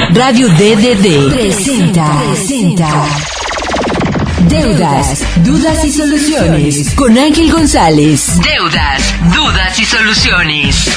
Radio DDD presenta Deudas, Dudas y Soluciones con Ángel González. Deudas, Dudas y Soluciones.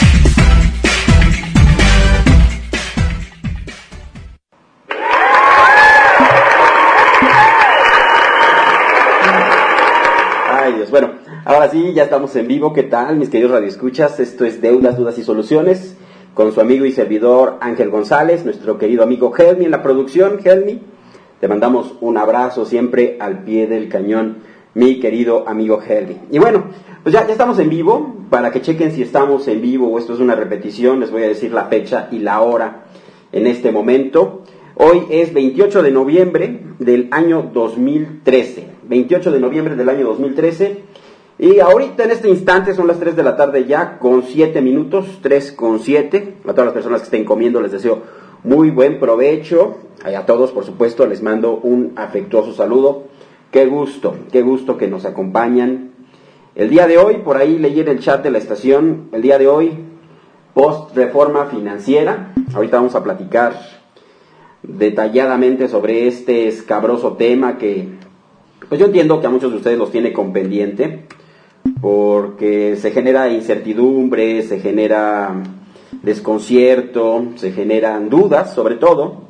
Ay Dios, bueno, ahora sí, ya estamos en vivo. ¿Qué tal, mis queridos radioescuchas? Esto es Deudas, Dudas y Soluciones con su amigo y servidor Ángel González, nuestro querido amigo Helmi en la producción. Helmi, te mandamos un abrazo siempre al pie del cañón, mi querido amigo Helmi. Y bueno, pues ya estamos en vivo. Para que chequen si estamos en vivo o esto es una repetición, les voy a decir la fecha y la hora en este momento. Hoy es 28 de noviembre del año 2013. 28 de noviembre del año 2013. Y ahorita en este instante son las 3 de la tarde ya, con 7 minutos, 3:07. A todas las personas que estén comiendo les deseo muy buen provecho. A todos, por supuesto, les mando un afectuoso saludo. Qué gusto que nos acompañan. El día de hoy, por ahí leí en el chat de la estación, el día de hoy, post reforma financiera. Ahorita vamos a platicar detalladamente sobre este escabroso tema que, pues yo entiendo que a muchos de ustedes los tiene con pendiente, porque se genera incertidumbre, se genera desconcierto, se generan dudas, sobre todo.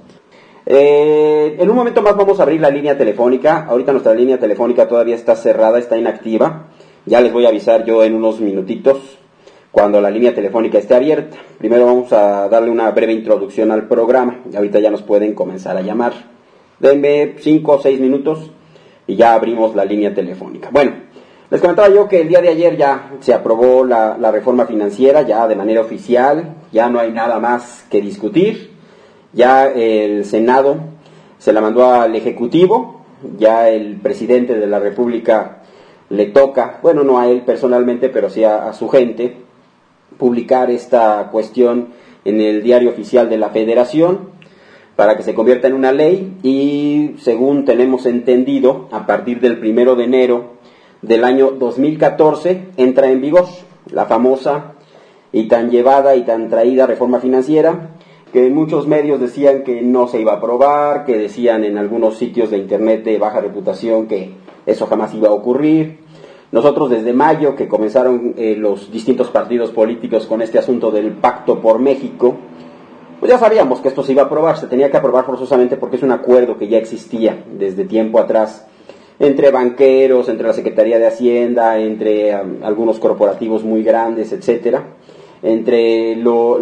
En un momento más vamos a abrir la línea telefónica. Ahorita nuestra línea telefónica todavía está cerrada, está inactiva. Ya les voy a avisar yo en unos minutitos cuando la línea telefónica esté abierta. Primero vamos a darle una breve introducción al programa. Ahorita ya nos pueden comenzar a llamar. Denme 5 o 6 minutos y ya abrimos la línea telefónica. Bueno, les comentaba yo que el día de ayer ya se aprobó la reforma financiera, ya de manera oficial. Ya no hay nada más que discutir. Ya el Senado se la mandó al Ejecutivo. Ya el presidente de la República le toca, bueno, no a él personalmente, pero sí a su gente, publicar esta cuestión en el Diario Oficial de la Federación para que se convierta en una ley y, según tenemos entendido, a partir del 1 de enero del año 2014 entra en vigor la famosa y tan llevada y tan traída reforma financiera, que muchos medios decían que no se iba a aprobar, que decían en algunos sitios de internet de baja reputación que eso jamás iba a ocurrir. Nosotros desde mayo, que comenzaron los distintos partidos políticos con este asunto del Pacto por México, pues ya sabíamos que esto se iba a aprobar, se tenía que aprobar forzosamente porque es un acuerdo que ya existía desde tiempo atrás entre banqueros, entre la Secretaría de Hacienda, entre algunos corporativos muy grandes, etcétera, entre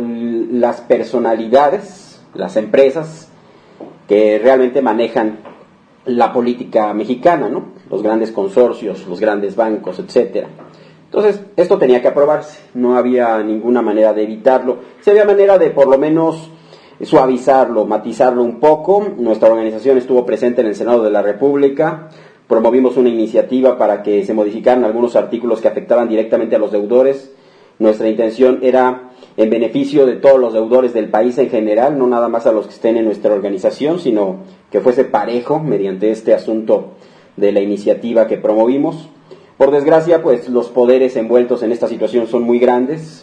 las personalidades, las empresas que realmente manejan la política mexicana, ¿no? Los grandes consorcios, los grandes bancos, etcétera. Entonces, esto tenía que aprobarse, no había ninguna manera de evitarlo. Sí había manera de por lo menos suavizarlo, matizarlo un poco. Nuestra organización estuvo presente en el Senado de la República, promovimos una iniciativa para que se modificaran algunos artículos que afectaban directamente a los deudores. Nuestra intención era en beneficio de todos los deudores del país en general, no nada más a los que estén en nuestra organización, sino que fuese parejo mediante este asunto de la iniciativa que promovimos. Por desgracia, pues los poderes envueltos en esta situación son muy grandes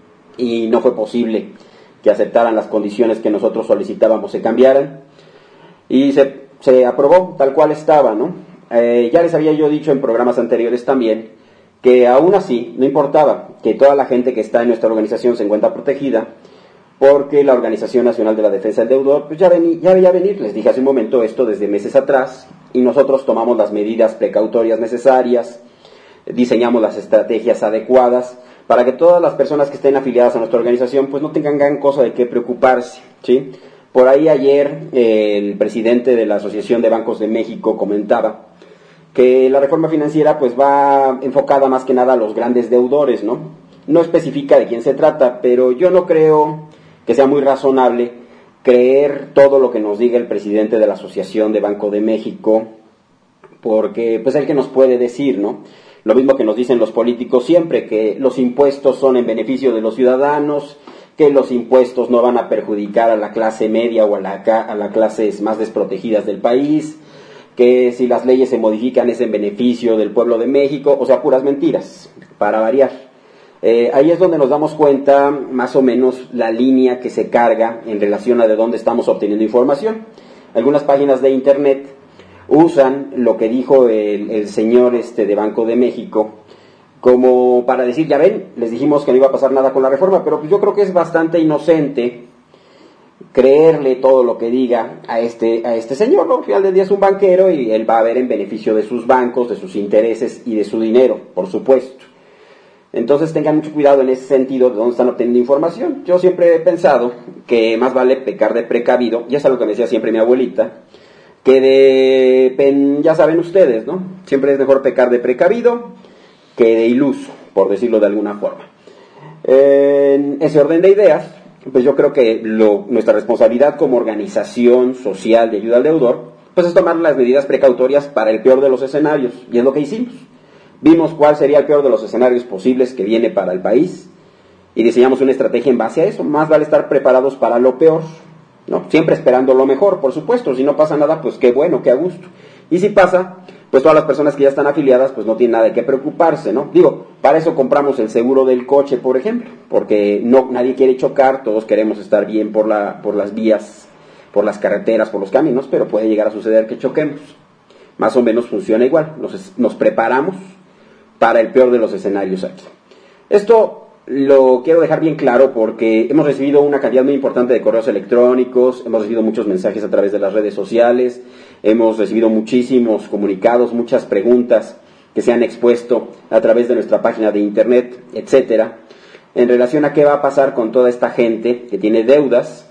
y no fue posible que aceptaran las condiciones que nosotros solicitábamos se cambiaran y se aprobó tal cual estaba, ¿no? Ya les había yo dicho en programas anteriores también que aún así no importaba que toda la gente que está en nuestra organización se encuentra protegida, porque la Organización Nacional de la Defensa del Deudor pues ya veía venir. Les dije hace un momento esto desde meses atrás y nosotros tomamos las medidas precautorias necesarias, diseñamos las estrategias adecuadas para que todas las personas que estén afiliadas a nuestra organización pues no tengan gran cosa de qué preocuparse, ¿sí? Por ahí ayer el presidente de la Asociación de Bancos de México comentaba que la reforma financiera pues va enfocada más que nada a los grandes deudores, ¿no? No especifica de quién se trata, pero yo no creo que sea muy razonable creer todo lo que nos diga el presidente de la Asociación de Banco de México, porque pues él que nos puede decir, ¿no? Lo mismo que nos dicen los políticos siempre, que los impuestos son en beneficio de los ciudadanos, que los impuestos no van a perjudicar a la clase media o a las clases más desprotegidas del país, que si las leyes se modifican es en beneficio del pueblo de México, o sea, puras mentiras, para variar. Ahí es donde nos damos cuenta más o menos la línea que se carga en relación a de dónde estamos obteniendo información. Algunas páginas de internet usan lo que dijo el señor de Banco de México como para decir, ya ven, les dijimos que no iba a pasar nada con la reforma, pero pues yo creo que es bastante inocente creerle todo lo que diga a este señor, ¿no? Al final del día es un banquero y él va a ver en beneficio de sus bancos, de sus intereses y de su dinero, por supuesto. Entonces tengan mucho cuidado en ese sentido de dónde están obteniendo información. Yo siempre he pensado que más vale pecar de precavido, y es algo que me decía siempre mi abuelita, que ya saben ustedes, ¿no? Siempre es mejor pecar de precavido que de iluso, por decirlo de alguna forma. En ese orden de ideas, pues yo creo que nuestra responsabilidad como organización social de ayuda al deudor, pues es tomar las medidas precautorias para el peor de los escenarios, y es lo que hicimos. Vimos cuál sería el peor de los escenarios posibles que viene para el país, y diseñamos una estrategia en base a eso. Más vale estar preparados para lo peor, ¿no? Siempre esperando lo mejor, por supuesto. Si no pasa nada, pues qué bueno, qué a gusto. Y si pasa, pues todas las personas que ya están afiliadas, pues no tienen nada de qué preocuparse, ¿no? Digo, para eso compramos el seguro del coche, por ejemplo, porque nadie quiere chocar, todos queremos estar bien por las vías, por las carreteras, por los caminos, pero puede llegar a suceder que choquemos. Más o menos funciona igual, nos preparamos para el peor de los escenarios aquí. Esto lo quiero dejar bien claro porque hemos recibido una cantidad muy importante de correos electrónicos, hemos recibido muchos mensajes a través de las redes sociales, hemos recibido muchísimos comunicados, muchas preguntas que se han expuesto a través de nuestra página de internet, etcétera, en relación a qué va a pasar con toda esta gente que tiene deudas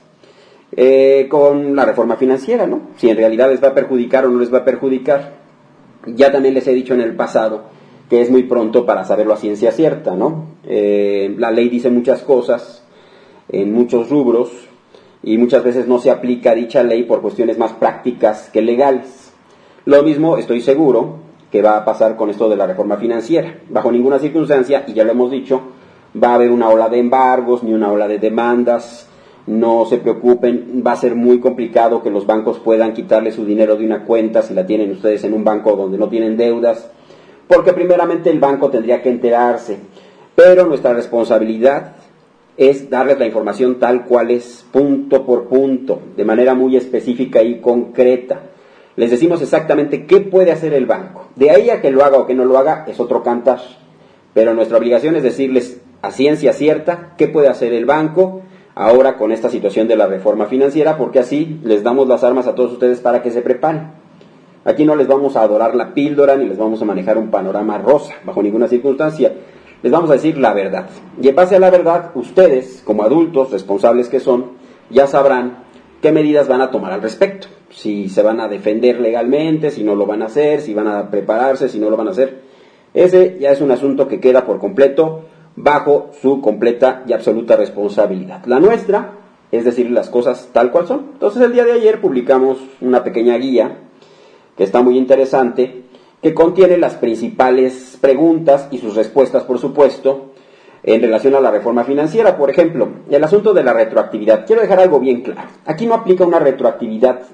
con la reforma financiera, ¿no? Si en realidad les va a perjudicar o no les va a perjudicar. Ya también les he dicho en el pasado que es muy pronto para saberlo a ciencia cierta, ¿no? La ley dice muchas cosas en muchos rubros y muchas veces no se aplica dicha ley por cuestiones más prácticas que legales. Lo mismo estoy seguro que va a pasar con esto de la reforma financiera. Bajo ninguna circunstancia, y ya lo hemos dicho, va a haber una ola de embargos ni una ola de demandas. No se preocupen, va a ser muy complicado que los bancos puedan quitarle su dinero de una cuenta si la tienen ustedes en un banco donde no tienen deudas, porque primeramente el banco tendría que enterarse, pero nuestra responsabilidad es darles la información tal cual es, punto por punto, de manera muy específica y concreta. Les decimos exactamente qué puede hacer el banco. De ahí a que lo haga o que no lo haga es otro cantar, pero nuestra obligación es decirles a ciencia cierta qué puede hacer el banco ahora con esta situación de la reforma financiera, porque así les damos las armas a todos ustedes para que se preparen. Aquí no les vamos a adorar la píldora ni les vamos a manejar un panorama rosa, bajo ninguna circunstancia. Les vamos a decir la verdad. Y en base a la verdad, ustedes, como adultos responsables que son, ya sabrán qué medidas van a tomar al respecto. Si se van a defender legalmente, si no lo van a hacer, si van a prepararse, si no lo van a hacer. Ese ya es un asunto que queda por completo bajo su completa y absoluta responsabilidad. La nuestra es decir las cosas tal cual son. Entonces el día de ayer publicamos una pequeña guía que está muy interesante, que contiene las principales preguntas y sus respuestas, por supuesto, en relación a la reforma financiera. Por ejemplo, el asunto de la retroactividad. Quiero dejar algo bien claro. Aquí no aplica una retroactividad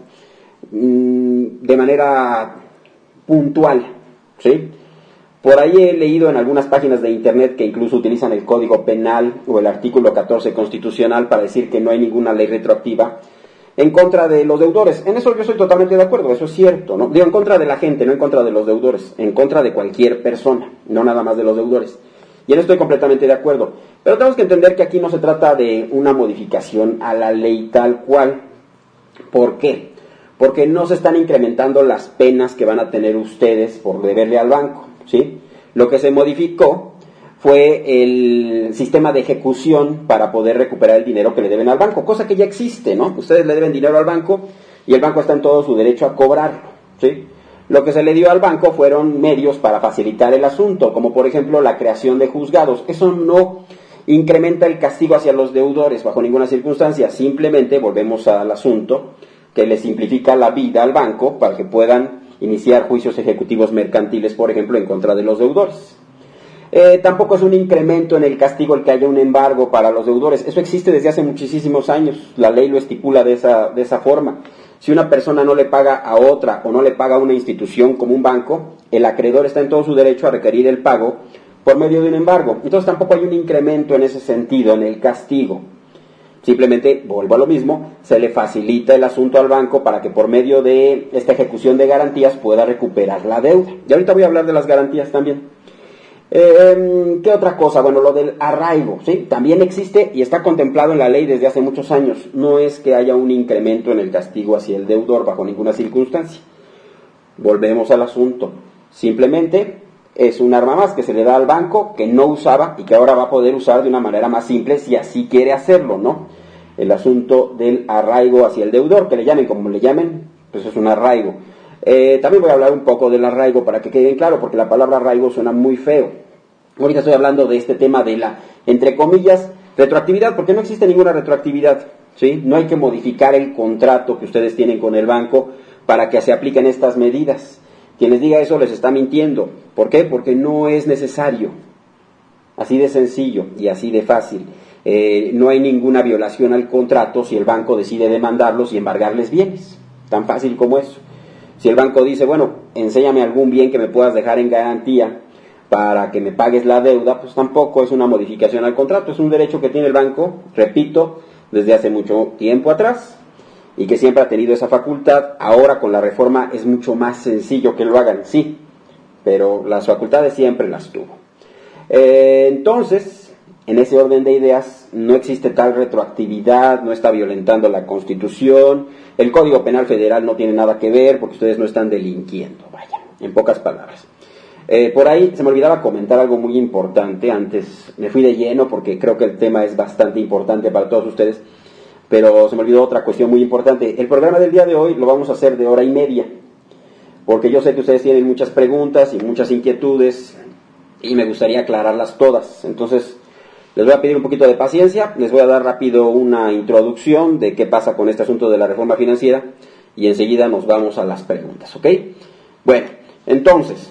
de manera puntual, ¿sí? Por ahí he leído en algunas páginas de internet que incluso utilizan el Código Penal o el artículo 14 constitucional para decir que no hay ninguna ley retroactiva en contra de los deudores. En eso yo estoy totalmente de acuerdo, eso es cierto, ¿no? Digo, en contra de la gente, no en contra de los deudores, en contra de cualquier persona, no nada más de los deudores. Y en eso estoy completamente de acuerdo. Pero tenemos que entender que aquí no se trata de una modificación a la ley tal cual. ¿Por qué? Porque no se están incrementando las penas que van a tener ustedes por deberle al banco, ¿sí? Lo que se modificó fue el sistema de ejecución para poder recuperar el dinero que le deben al banco, cosa que ya existe, ¿no? Ustedes le deben dinero al banco y el banco está en todo su derecho a cobrarlo, ¿sí? Lo que se le dio al banco fueron medios para facilitar el asunto, como por ejemplo la creación de juzgados. Eso no incrementa el castigo hacia los deudores bajo ninguna circunstancia, simplemente volvemos al asunto que le simplifica la vida al banco para que puedan iniciar juicios ejecutivos mercantiles, por ejemplo, en contra de los deudores. Tampoco es un incremento en el castigo el que haya un embargo para los deudores. Eso existe desde hace muchísimos años. La ley lo estipula de esa forma. Si una persona no le paga a otra o no le paga a una institución como un banco, el acreedor está en todo su derecho a requerir el pago por medio de un embargo. Entonces tampoco hay un incremento en ese sentido, en el castigo. Simplemente, vuelvo a lo mismo, se le facilita el asunto al banco para que por medio de esta ejecución de garantías pueda recuperar la deuda. Y ahorita voy a hablar de las garantías también. ¿Qué otra cosa? Bueno, lo del arraigo, ¿sí? También existe y está contemplado en la ley desde hace muchos años. No es que haya un incremento en el castigo hacia el deudor bajo ninguna circunstancia. Volvemos al asunto. Simplemente es un arma más que se le da al banco que no usaba y que ahora va a poder usar de una manera más simple si así quiere hacerlo, ¿no? El asunto del arraigo hacia el deudor, que le llamen como le llamen, pues es un arraigo. También voy a hablar un poco del arraigo para que quede claro, porque la palabra arraigo suena muy feo. Ahorita estoy hablando de este tema de la, entre comillas, retroactividad, porque no existe ninguna retroactividad, ¿sí? No hay que modificar el contrato que ustedes tienen con el banco para que se apliquen estas medidas. Quien les diga eso les está mintiendo. ¿Por qué? Porque no es necesario. Así de sencillo y así de fácil. No hay ninguna violación al contrato si el banco decide demandarlos y embargarles bienes. Tan fácil como eso. Si el banco dice, bueno, enséñame algún bien que me puedas dejar en garantía para que me pagues la deuda, pues tampoco es una modificación al contrato. Es un derecho que tiene el banco, repito, desde hace mucho tiempo atrás, y que siempre ha tenido esa facultad. Ahora con la reforma es mucho más sencillo que lo hagan, sí, pero las facultades siempre las tuvo. Entonces, en ese orden de ideas, no existe tal retroactividad, no está violentando la Constitución, el Código Penal Federal no tiene nada que ver porque ustedes no están delinquiendo, vaya, en pocas palabras. Por ahí se me olvidaba comentar algo muy importante, antes me fui de lleno porque creo que el tema es bastante importante para todos ustedes, pero se me olvidó otra cuestión muy importante. El programa del día de hoy lo vamos a hacer de 1:30, porque yo sé que ustedes tienen muchas preguntas y muchas inquietudes y me gustaría aclararlas todas. Entonces, les voy a pedir un poquito de paciencia, les voy a dar rápido una introducción de qué pasa con este asunto de la reforma financiera y enseguida nos vamos a las preguntas, ¿ok? Bueno, entonces,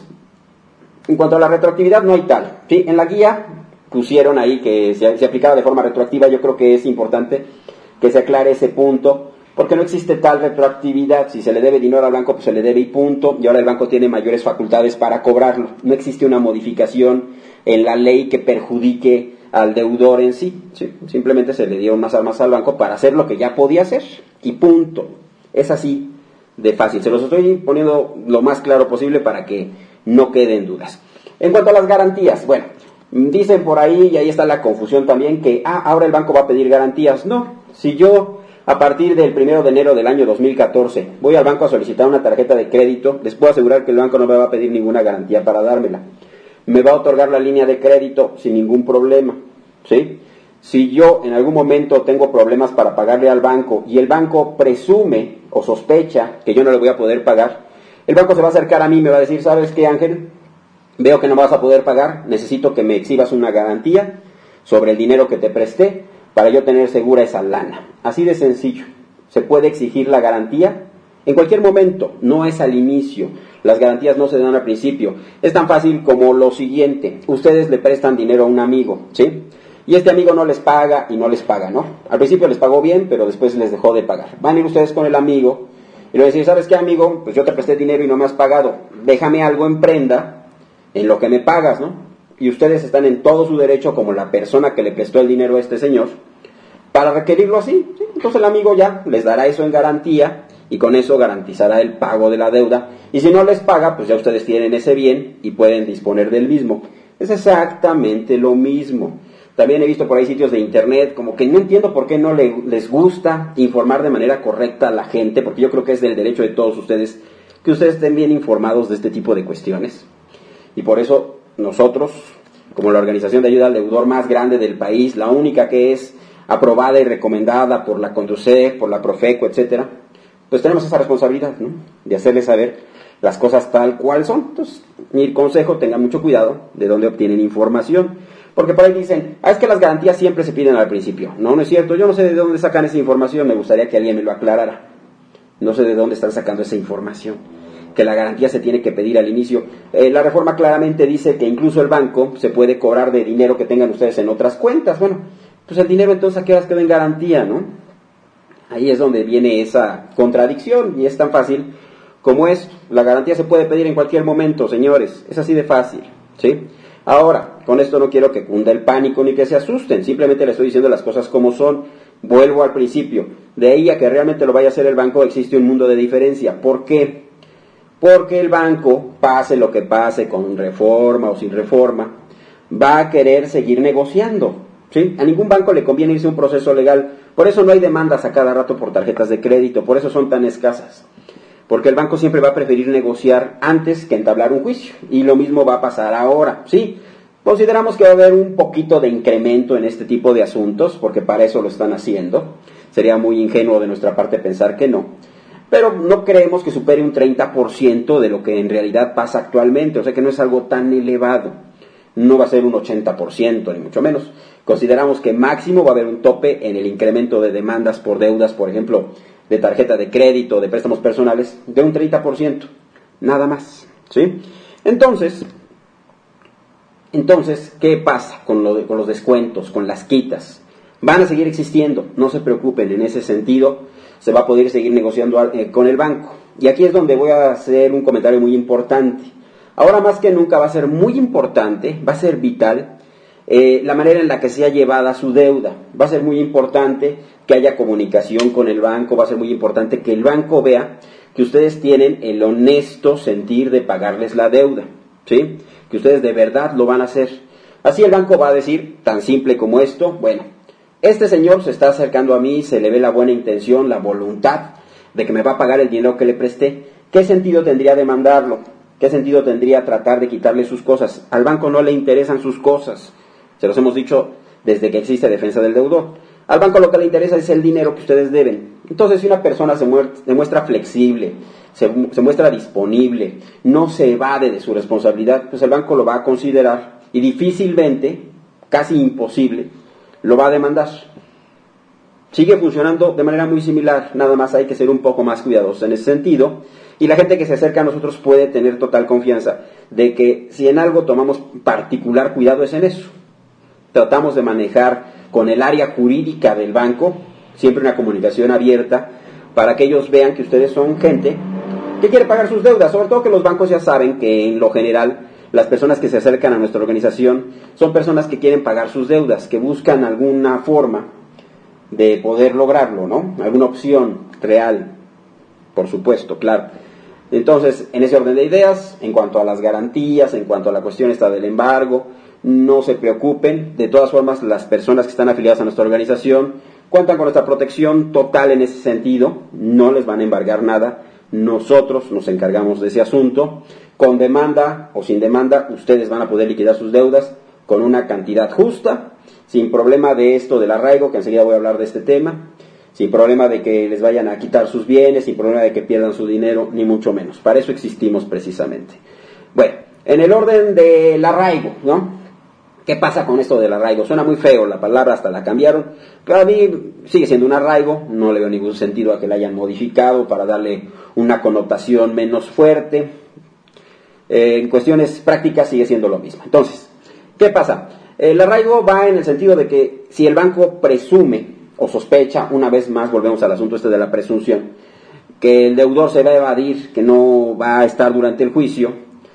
en cuanto a la retroactividad no hay tal, ¿sí? En la guía pusieron ahí que se aplicaba de forma retroactiva. Yo creo que es importante que se aclare ese punto, porque no existe tal retroactividad. Si se le debe dinero al banco, pues se le debe y punto, y ahora el banco tiene mayores facultades para cobrarlo. No existe una modificación en la ley que perjudique al deudor en sí, ¿sí? Simplemente se le dieron más armas al banco para hacer lo que ya podía hacer, y punto. Es así de fácil. Se los estoy poniendo lo más claro posible para que no queden dudas. En cuanto a las garantías, bueno, dicen por ahí, y ahí está la confusión también, que ahora el banco va a pedir garantías. No, si yo a partir del 1 de enero del año 2014 voy al banco a solicitar una tarjeta de crédito, les puedo asegurar que el banco no me va a pedir ninguna garantía para dármela. Me va a otorgar la línea de crédito sin ningún problema, ¿sí? Si yo en algún momento tengo problemas para pagarle al banco y el banco presume o sospecha que yo no le voy a poder pagar, el banco se va a acercar a mí y me va a decir, ¿sabes qué, Ángel? Veo que no vas a poder pagar, necesito que me exhibas una garantía sobre el dinero que te presté para yo tener segura esa lana. Así de sencillo. Se puede exigir la garantía en cualquier momento, no es al inicio. Las garantías no se dan al principio. Es tan fácil como lo siguiente. Ustedes le prestan dinero a un amigo, ¿sí? Y este amigo no les paga y no les paga, ¿no? Al principio les pagó bien, pero después les dejó de pagar. Van a ir ustedes con el amigo y le van a decir, ¿sabes qué, amigo? Pues yo te presté dinero y no me has pagado. Déjame algo en prenda en lo que me pagas, ¿no? Y ustedes están en todo su derecho, como la persona que le prestó el dinero a este señor, para requerirlo así, ¿sí? Entonces el amigo ya les dará eso en garantía y con eso garantizará el pago de la deuda. Y si no les paga, pues ya ustedes tienen ese bien y pueden disponer del mismo. Es exactamente lo mismo. También he visto por ahí sitios de internet, como que no entiendo por qué no les gusta informar de manera correcta a la gente, porque yo creo que es del derecho de todos ustedes que ustedes estén bien informados de este tipo de cuestiones. Y por eso nosotros, como la organización de ayuda al deudor más grande del país, la única que es aprobada y recomendada por la Conducef, por la Profeco, etcétera, pues tenemos esa responsabilidad, ¿no? De hacerles saber las cosas tal cual son. Entonces, mi consejo, tengan mucho cuidado de dónde obtienen información, porque por ahí dicen, es que las garantías siempre se piden al principio. No, no es cierto. Yo no sé de dónde sacan esa información, me gustaría que alguien me lo aclarara. No sé de dónde están sacando esa información, que la garantía se tiene que pedir al inicio. La reforma claramente dice que incluso el banco se puede cobrar de dinero que tengan ustedes en otras cuentas. Bueno, pues el dinero entonces ¿a qué horas queda en garantía, no? Ahí es donde viene esa contradicción, y es tan fácil como esto. La garantía se puede pedir en cualquier momento, señores, es así de fácil, ¿sí? Ahora, con esto no quiero que cunda el pánico ni que se asusten, simplemente les estoy diciendo las cosas como son. Vuelvo al principio, de ahí a que realmente lo vaya a hacer el banco existe un mundo de diferencia. ¿Por qué? Porque el banco, pase lo que pase, con reforma o sin reforma, va a querer seguir negociando, ¿sí? A ningún banco le conviene irse a un proceso legal, por eso no hay demandas a cada rato por tarjetas de crédito, por eso son tan escasas. Porque el banco siempre va a preferir negociar antes que entablar un juicio. Y lo mismo va a pasar ahora, ¿sí? Consideramos que va a haber un poquito de incremento en este tipo de asuntos, porque para eso lo están haciendo. Sería muy ingenuo de nuestra parte pensar que no. Pero no creemos que supere un 30% de lo que en realidad pasa actualmente. O sea que no es algo tan elevado. No va a ser un 80%, ni mucho menos. Consideramos que máximo va a haber un tope en el incremento de demandas por deudas, por ejemplo, de tarjeta de crédito, de préstamos personales, de un 30%, nada más, ¿sí? Entonces, ¿qué pasa con los descuentos, con las quitas? Van a seguir existiendo, no se preocupen, en ese sentido se va a poder seguir negociando con el banco. Y aquí es donde voy a hacer un comentario muy importante. Ahora más que nunca va a ser muy importante, va a ser vital, la manera en la que sea llevada su deuda. Va a ser muy importante que haya comunicación con el banco, va a ser muy importante que el banco vea que ustedes tienen el honesto sentir de pagarles la deuda, ¿sí? Que ustedes de verdad lo van a hacer. Así el banco va a decir, tan simple como esto, bueno, este señor se está acercando a mí, se le ve la buena intención, la voluntad de que me va a pagar el dinero que le presté. ¿Qué sentido tendría demandarlo? ¿Qué sentido tendría tratar de quitarle sus cosas? Al banco no le interesan sus cosas. Se los hemos dicho desde que existe defensa del deudor. Al banco lo que le interesa es el dinero que ustedes deben. Entonces, si una persona se muestra flexible, se muestra disponible, no se evade de su responsabilidad, pues el banco lo va a considerar y difícilmente, casi imposible, lo va a demandar. Sigue funcionando de manera muy similar, nada más hay que ser un poco más cuidadosos en ese sentido. Y la gente que se acerca a nosotros puede tener total confianza de que si en algo tomamos particular cuidado es en eso. Tratamos de manejar con el área jurídica del banco siempre una comunicación abierta para que ellos vean que ustedes son gente que quiere pagar sus deudas, sobre todo que los bancos ya saben que en lo general las personas que se acercan a nuestra organización son personas que quieren pagar sus deudas, que buscan alguna forma de poder lograrlo, ¿no? Alguna opción real, por supuesto, claro. Entonces, en ese orden de ideas, en cuanto a las garantías, en cuanto a la cuestión esta del embargo, no se preocupen. De todas formas, las personas que están afiliadas a nuestra organización cuentan con nuestra protección total en ese sentido, no les van a embargar nada, nosotros nos encargamos de ese asunto. Con demanda o sin demanda, ustedes van a poder liquidar sus deudas con una cantidad justa, sin problema de esto del arraigo, que enseguida voy a hablar de este tema, sin problema de que les vayan a quitar sus bienes, sin problema de que pierdan su dinero, ni mucho menos. Para eso existimos precisamente. Bueno, en el orden del arraigo, ¿no? ¿Qué pasa con esto del arraigo? Suena muy feo, la palabra hasta la cambiaron, pero a mí sigue siendo un arraigo, no le veo ningún sentido a que la hayan modificado para darle una connotación menos fuerte. En cuestiones prácticas sigue siendo lo mismo. Entonces, ¿qué pasa? El arraigo va en el sentido de que si el banco presume o sospecha, una vez más volvemos al asunto este de la presunción, que el deudor se va a evadir, que no va a estar durante el juicio,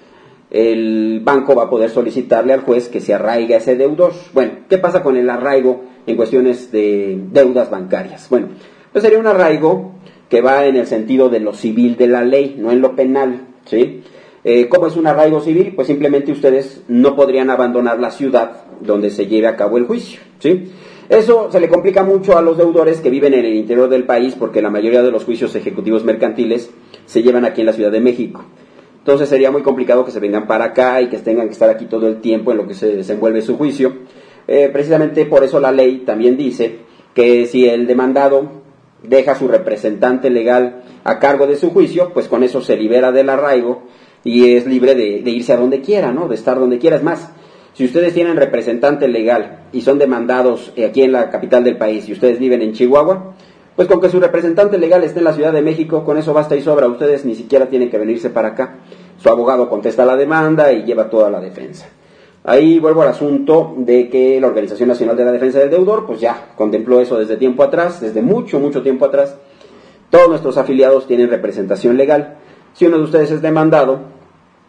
el banco va a poder solicitarle al juez que se arraigue a ese deudor. Bueno, ¿qué pasa con el arraigo en cuestiones de deudas bancarias? Bueno, pues sería un arraigo que va en el sentido de lo civil de la ley, no en lo penal, ¿sí? ¿Cómo es un arraigo civil? Pues simplemente ustedes no podrían abandonar la ciudad donde se lleve a cabo el juicio, ¿sí? Eso se le complica mucho a los deudores que viven en el interior del país porque la mayoría de los juicios ejecutivos mercantiles se llevan aquí en la Ciudad de México. Entonces sería muy complicado que se vengan para acá y que tengan que estar aquí todo el tiempo en lo que se desenvuelve su juicio. Precisamente por eso la ley también dice que si el demandado deja a su representante legal a cargo de su juicio, pues con eso se libera del arraigo y es libre de irse a donde quiera, ¿no? De estar donde quiera. Es más, si ustedes tienen representante legal y son demandados aquí en la capital del país y ustedes viven en Chihuahua, pues con que su representante legal esté en la Ciudad de México, con eso basta y sobra. Ustedes ni siquiera tienen que venirse para acá. Su abogado contesta la demanda y lleva toda la defensa. Ahí vuelvo al asunto de que la Organización Nacional de la Defensa del Deudor, pues ya contempló eso desde tiempo atrás, desde mucho tiempo atrás. Todos nuestros afiliados tienen representación legal. Si uno de ustedes es demandado,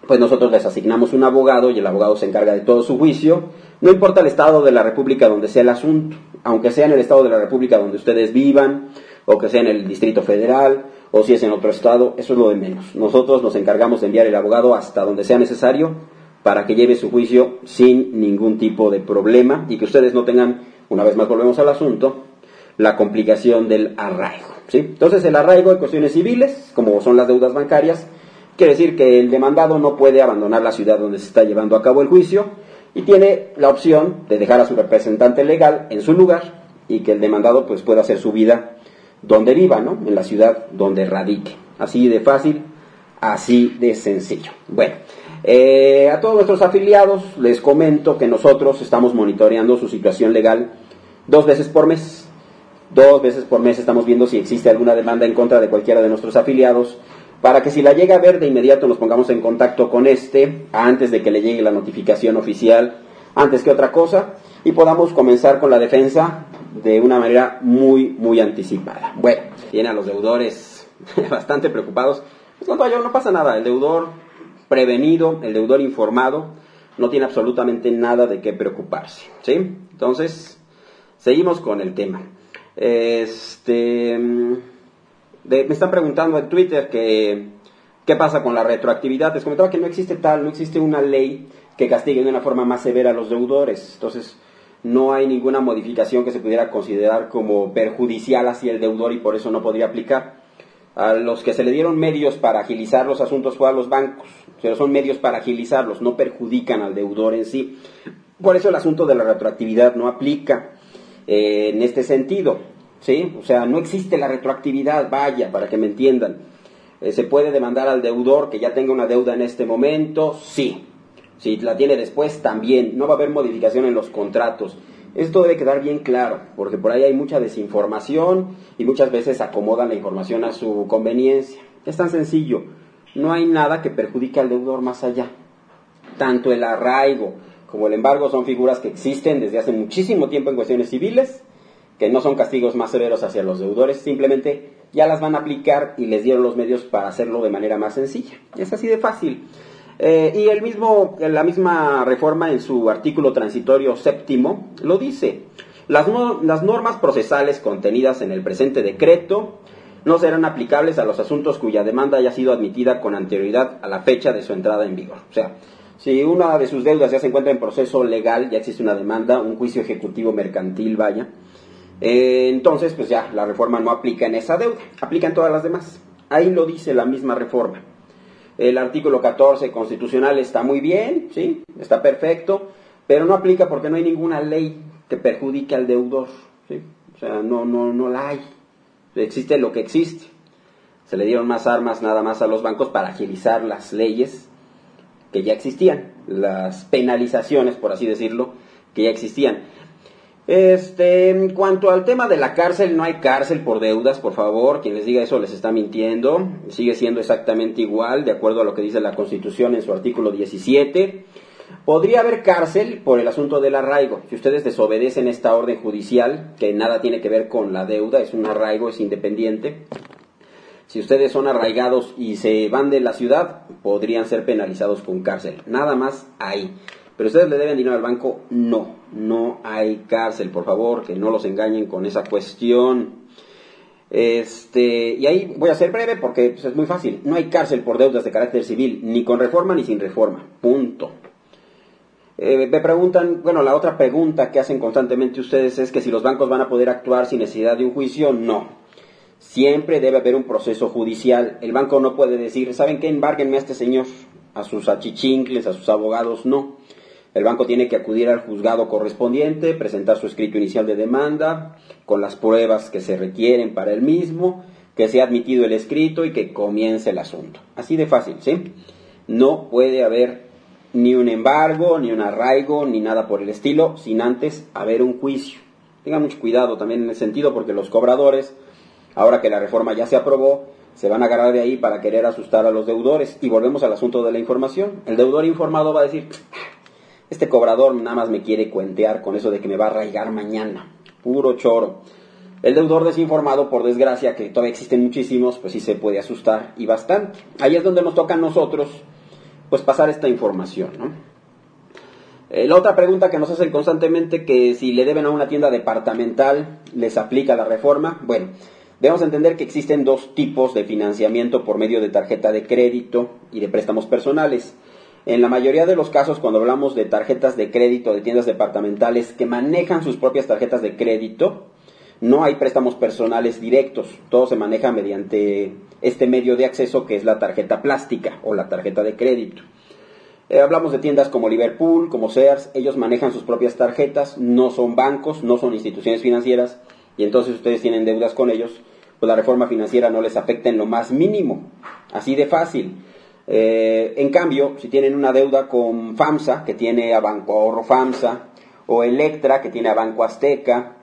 pues nosotros les asignamos un abogado y el abogado se encarga de todo su juicio. No importa el estado de la república donde sea el asunto, aunque sea en el estado de la república donde ustedes vivan, o que sea en el Distrito Federal, o si es en otro estado, eso es lo de menos. Nosotros nos encargamos de enviar el abogado hasta donde sea necesario para que lleve su juicio sin ningún tipo de problema y que ustedes no tengan, una vez más volvemos al asunto, la complicación del arraigo, ¿sí? Entonces el arraigo en cuestiones civiles, como son las deudas bancarias, quiere decir que el demandado no puede abandonar la ciudad donde se está llevando a cabo el juicio y tiene la opción de dejar a su representante legal en su lugar y que el demandado pues pueda hacer su vida donde viva, ¿no? En la ciudad donde radique. Así de fácil, así de sencillo. Bueno, a todos nuestros afiliados les comento que nosotros estamos monitoreando su situación legal 2 veces por mes. 2 veces por mes estamos viendo si existe alguna demanda en contra de cualquiera de nuestros afiliados, para que si la llega a ver de inmediato nos pongamos en contacto con antes de que le llegue la notificación oficial, antes que otra cosa, y podamos comenzar con la defensa de una manera muy anticipada. Bueno, tienen a los deudores bastante preocupados. Pues no pasa nada, el deudor prevenido, el deudor informado, no tiene absolutamente nada de qué preocuparse, ¿sí? Entonces, seguimos con el tema. Me están preguntando en Twitter que qué pasa con la retroactividad. Les comentaba que no existe una ley que castigue de una forma más severa a los deudores. Entonces, no hay ninguna modificación que se pudiera considerar como perjudicial hacia el deudor y por eso no podría aplicar. A los que se le dieron medios para agilizar los asuntos fue a los bancos, pero son medios para agilizarlos, no perjudican al deudor en sí. Por eso el asunto de la retroactividad no aplica en este sentido, ¿sí? O sea, no existe la retroactividad, vaya, para que me entiendan. ¿Se puede demandar al deudor que ya tenga una deuda en este momento? Sí. Si la tiene después, también. No va a haber modificación en los contratos. Esto debe quedar bien claro, porque por ahí hay mucha desinformación y muchas veces acomodan la información a su conveniencia. Es tan sencillo. No hay nada que perjudique al deudor más allá. Tanto el arraigo como el embargo son figuras que existen desde hace muchísimo tiempo en cuestiones civiles, que no son castigos más severos hacia los deudores, simplemente ya las van a aplicar y les dieron los medios para hacerlo de manera más sencilla. Es así de fácil. Y la misma reforma en su artículo transitorio 7º lo dice. Las normas procesales contenidas en el presente decreto no serán aplicables a los asuntos cuya demanda haya sido admitida con anterioridad a la fecha de su entrada en vigor. O sea, si una de sus deudas ya se encuentra en proceso legal, ya existe una demanda, un juicio ejecutivo mercantil, vaya, entonces pues ya la reforma no aplica en esa deuda, aplica en todas las demás. Ahí lo dice la misma reforma. El artículo 14 constitucional está muy bien, ¿sí? Está perfecto, pero no aplica porque no hay ninguna ley que perjudique al deudor, ¿sí? O sea, no la hay. Existe lo que existe. Se le dieron más armas nada más a los bancos para agilizar las leyes que ya existían, las penalizaciones, por así decirlo, que ya existían. En cuanto al tema de la cárcel, no hay cárcel por deudas, por favor. Quien les diga eso les está mintiendo. Sigue siendo exactamente igual, de acuerdo a lo que dice la Constitución en su artículo 17. Podría haber cárcel por el asunto del arraigo. Si ustedes desobedecen esta orden judicial, que nada tiene que ver con la deuda, es un arraigo, es independiente. Si ustedes son arraigados y se van de la ciudad, podrían ser penalizados con cárcel. Nada más ahí. Pero ustedes le deben dinero al banco, no hay cárcel, por favor, que no los engañen con esa cuestión. Y ahí voy a ser breve porque pues, es muy fácil. No hay cárcel por deudas de carácter civil, ni con reforma ni sin reforma. Punto. Me preguntan, bueno, la otra pregunta que hacen constantemente ustedes es que si los bancos van a poder actuar sin necesidad de un juicio. No. Siempre debe haber un proceso judicial. El banco no puede decir, ¿saben qué? Embárguenme a este señor, a sus achichincles, a sus abogados. No. El banco tiene que acudir al juzgado correspondiente, presentar su escrito inicial de demanda, con las pruebas que se requieren para el mismo, que sea admitido el escrito y que comience el asunto. Así de fácil, ¿sí? No puede haber ni un embargo, ni un arraigo, ni nada por el estilo, sin antes haber un juicio. Tengan mucho cuidado también en ese sentido, porque los cobradores, ahora que la reforma ya se aprobó, se van a agarrar de ahí para querer asustar a los deudores. Y volvemos al asunto de la información. El deudor informado va a decir, este cobrador nada más me quiere cuentear con eso de que me va a arraigar mañana. Puro choro. El deudor desinformado, por desgracia, que todavía existen muchísimos, pues sí se puede asustar y bastante. Ahí es donde nos toca a nosotros pues pasar esta información, ¿no? La otra pregunta que nos hacen constantemente, que si le deben a una tienda departamental, ¿les aplica la reforma? Bueno, debemos entender que existen dos tipos de financiamiento por medio de tarjeta de crédito y de préstamos personales. En la mayoría de los casos, cuando hablamos de tarjetas de crédito de tiendas departamentales que manejan sus propias tarjetas de crédito, no hay préstamos personales directos, todo se maneja mediante este medio de acceso que es la tarjeta plástica o la tarjeta de crédito. Hablamos de tiendas como Liverpool, como Sears, ellos manejan sus propias tarjetas, no son bancos, no son instituciones financieras, y entonces ustedes tienen deudas con ellos, pues la reforma financiera no les afecta en lo más mínimo, así de fácil. En cambio, si tienen una deuda con FAMSA, que tiene a Banco Ahorro FAMSA, o Electra, que tiene a Banco Azteca,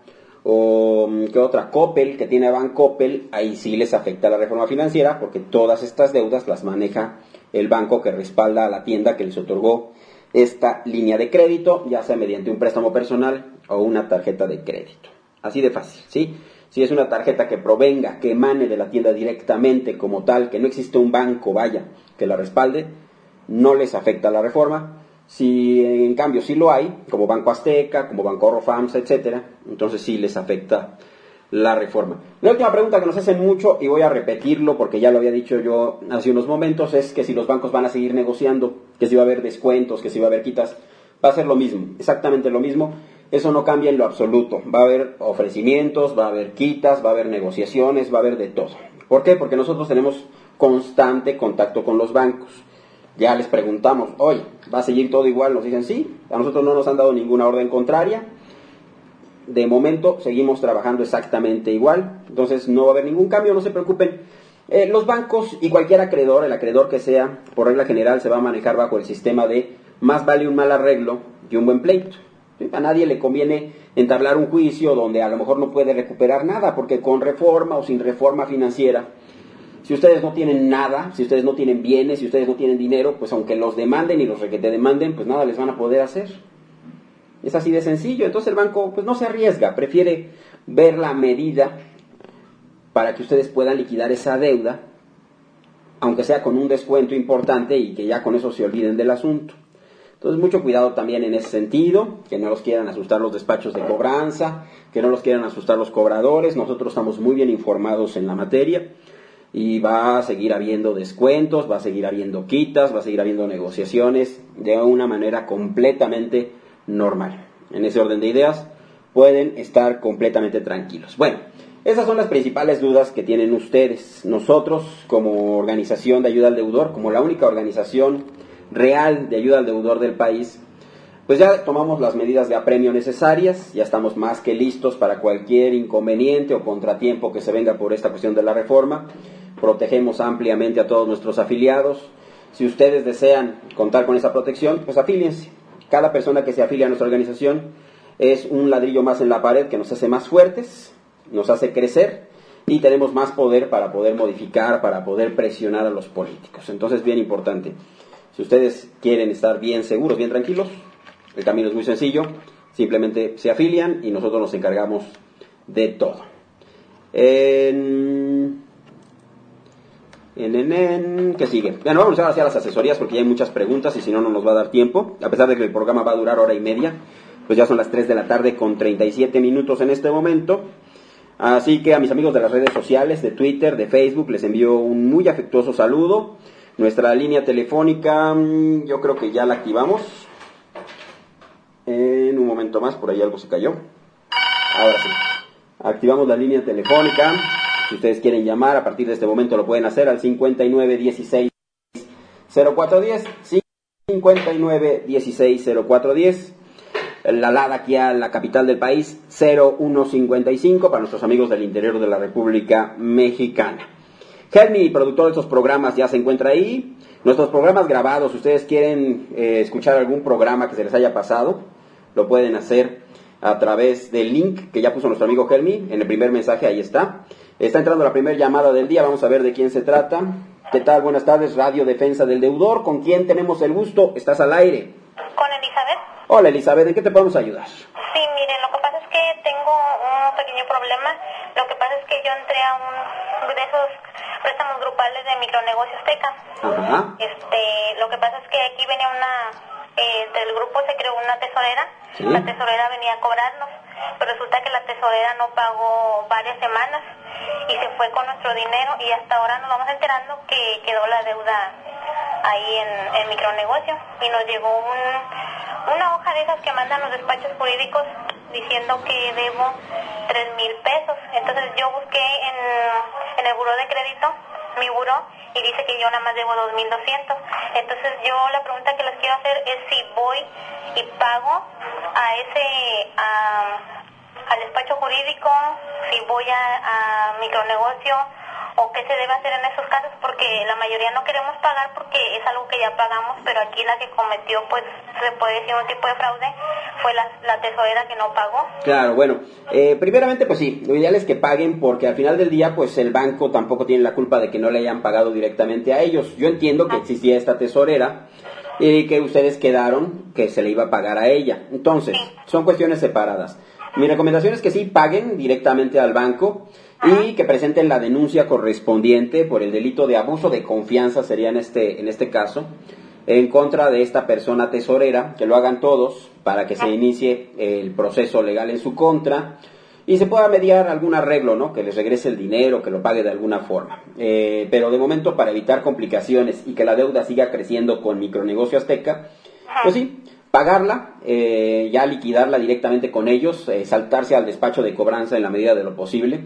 o ¿qué otra? Coppel, que tiene a Bancoppel, ahí sí les afecta la reforma financiera, porque todas estas deudas las maneja el banco que respalda a la tienda que les otorgó esta línea de crédito, ya sea mediante un préstamo personal o una tarjeta de crédito. Así de fácil, ¿sí? Si es una tarjeta que provenga, que emane de la tienda directamente como tal, que no existe un banco, vaya, que la respalde, no les afecta la reforma. Si en cambio sí lo hay, como Banco Azteca, como Banco Ahorro FAMSA, etcétera, entonces sí les afecta la reforma. La última pregunta que nos hacen mucho, y voy a repetirlo porque ya lo había dicho yo hace unos momentos, es que si los bancos van a seguir negociando, que si va a haber descuentos, que si va a haber quitas. Va a ser lo mismo, exactamente lo mismo. Eso no cambia en lo absoluto. Va a haber ofrecimientos, va a haber quitas, va a haber negociaciones, va a haber de todo. ¿Por qué? Porque nosotros tenemos constante contacto con los bancos. Ya les preguntamos, oye, ¿va a seguir todo igual? Nos dicen sí, a nosotros no nos han dado ninguna orden contraria. De momento seguimos trabajando exactamente igual, entonces no va a haber ningún cambio, no se preocupen. Los bancos y cualquier acreedor, el acreedor que sea, por regla general se va a manejar bajo el sistema de más vale un mal arreglo que un buen pleito. ¿Sí? A nadie le conviene entablar un juicio donde a lo mejor no puede recuperar nada, porque con reforma o sin reforma financiera, si ustedes no tienen nada, si ustedes no tienen bienes, si ustedes no tienen dinero, pues aunque los demanden y los requete demanden, pues nada les van a poder hacer. Es así de sencillo. Entonces el banco pues no se arriesga, prefiere ver la medida para que ustedes puedan liquidar esa deuda, aunque sea con un descuento importante y que ya con eso se olviden del asunto. Entonces mucho cuidado también en ese sentido, que no los quieran asustar los despachos de cobranza, que no los quieran asustar los cobradores. Nosotros estamos muy bien informados en la materia y va a seguir habiendo descuentos, va a seguir habiendo quitas, va a seguir habiendo negociaciones de una manera completamente normal. En ese orden de ideas pueden estar completamente tranquilos. Bueno, esas son las principales dudas que tienen ustedes. Nosotros, como organización de ayuda al deudor, como la única organización real de ayuda al deudor del país, pues ya tomamos las medidas de apremio necesarias, ya estamos más que listos para cualquier inconveniente o contratiempo que se venga por esta cuestión de la reforma. Protegemos ampliamente a todos nuestros afiliados. Si ustedes desean contar con esa protección, pues afíliense. Cada persona que se afilia a nuestra organización es un ladrillo más en la pared que nos hace más fuertes, nos hace crecer y tenemos más poder para poder modificar, para poder presionar a los políticos. Entonces, bien importante, si ustedes quieren estar bien seguros, bien tranquilos, el camino es muy sencillo, simplemente se afilian y nosotros nos encargamos de todo. ¿Qué sigue? Bueno, vamos ahora hacia las asesorías porque ya hay muchas preguntas y si no, no nos va a dar tiempo. A pesar de que el programa va a durar 1:30, pues ya son las 3 de la tarde con 37 minutos en este momento. Así que a mis amigos de las redes sociales, de Twitter, de Facebook, les envío un muy afectuoso saludo. Nuestra línea telefónica, yo creo que ya la activamos. En un momento más, por ahí algo se cayó. Ahora sí. Activamos la línea telefónica. Si ustedes quieren llamar, a partir de este momento lo pueden hacer al 5916-0410, 5916-0410. La LADA aquí a la capital del país, 0155, para nuestros amigos del interior de la República Mexicana. Helmi, productor de estos programas, ya se encuentra ahí. Nuestros programas grabados, si ustedes quieren escuchar algún programa que se les haya pasado, lo pueden hacer a través del link que ya puso nuestro amigo Helmi. En el primer mensaje, ahí está. Está entrando la primera llamada del día, vamos a ver de quién se trata. ¿Qué tal? Buenas tardes, Radio Defensa del Deudor. ¿Con quién tenemos el gusto? Estás al aire. Con Elizabeth. Hola Elizabeth, ¿en qué te podemos ayudar? Sí, miren, lo que pasa es que tengo un pequeño problema. Lo que pasa es que yo entré a un de esos préstamos grupales de Micronegocio Azteca. Ajá. Lo que pasa es que aquí venía del grupo se creó una tesorera. Sí. La tesorera venía a cobrarnos, pero resulta que la tesorera no pagó varias semanas y se fue con nuestro dinero, y hasta ahora nos vamos enterando que quedó la deuda ahí en Micronegocio, y nos llegó una hoja de esas que mandan los despachos jurídicos diciendo que debo 3,000 pesos. Entonces yo busqué en el buró de crédito, mi buró, y dice que yo nada más debo 2,200. Entonces yo la pregunta que les quiero hacer es si voy y pago al despacho jurídico, si voy a Micronegocio, o qué se debe hacer en esos casos, porque la mayoría no queremos pagar porque es algo que ya pagamos, pero aquí la que cometió, pues se puede decir un tipo de fraude, fue la tesorera que no pagó. Claro, bueno, primeramente pues sí, lo ideal es que paguen, porque al final del día pues el banco tampoco tiene la culpa de que no le hayan pagado directamente a ellos. Yo entiendo que existía esta tesorera y que ustedes quedaron que se le iba a pagar a ella. Entonces, son cuestiones separadas. Mi recomendación es que sí paguen directamente al banco y que presenten la denuncia correspondiente por el delito de abuso de confianza, sería en este caso, en contra de esta persona tesorera, que lo hagan todos para que se inicie el proceso legal en su contra y se pueda mediar algún arreglo, ¿no? Que les regrese el dinero, que lo pague de alguna forma. Pero de momento, para evitar complicaciones y que la deuda siga creciendo con Micronegocio Azteca, pues sí, pagarla, ya liquidarla directamente con ellos, saltarse al despacho de cobranza en la medida de lo posible.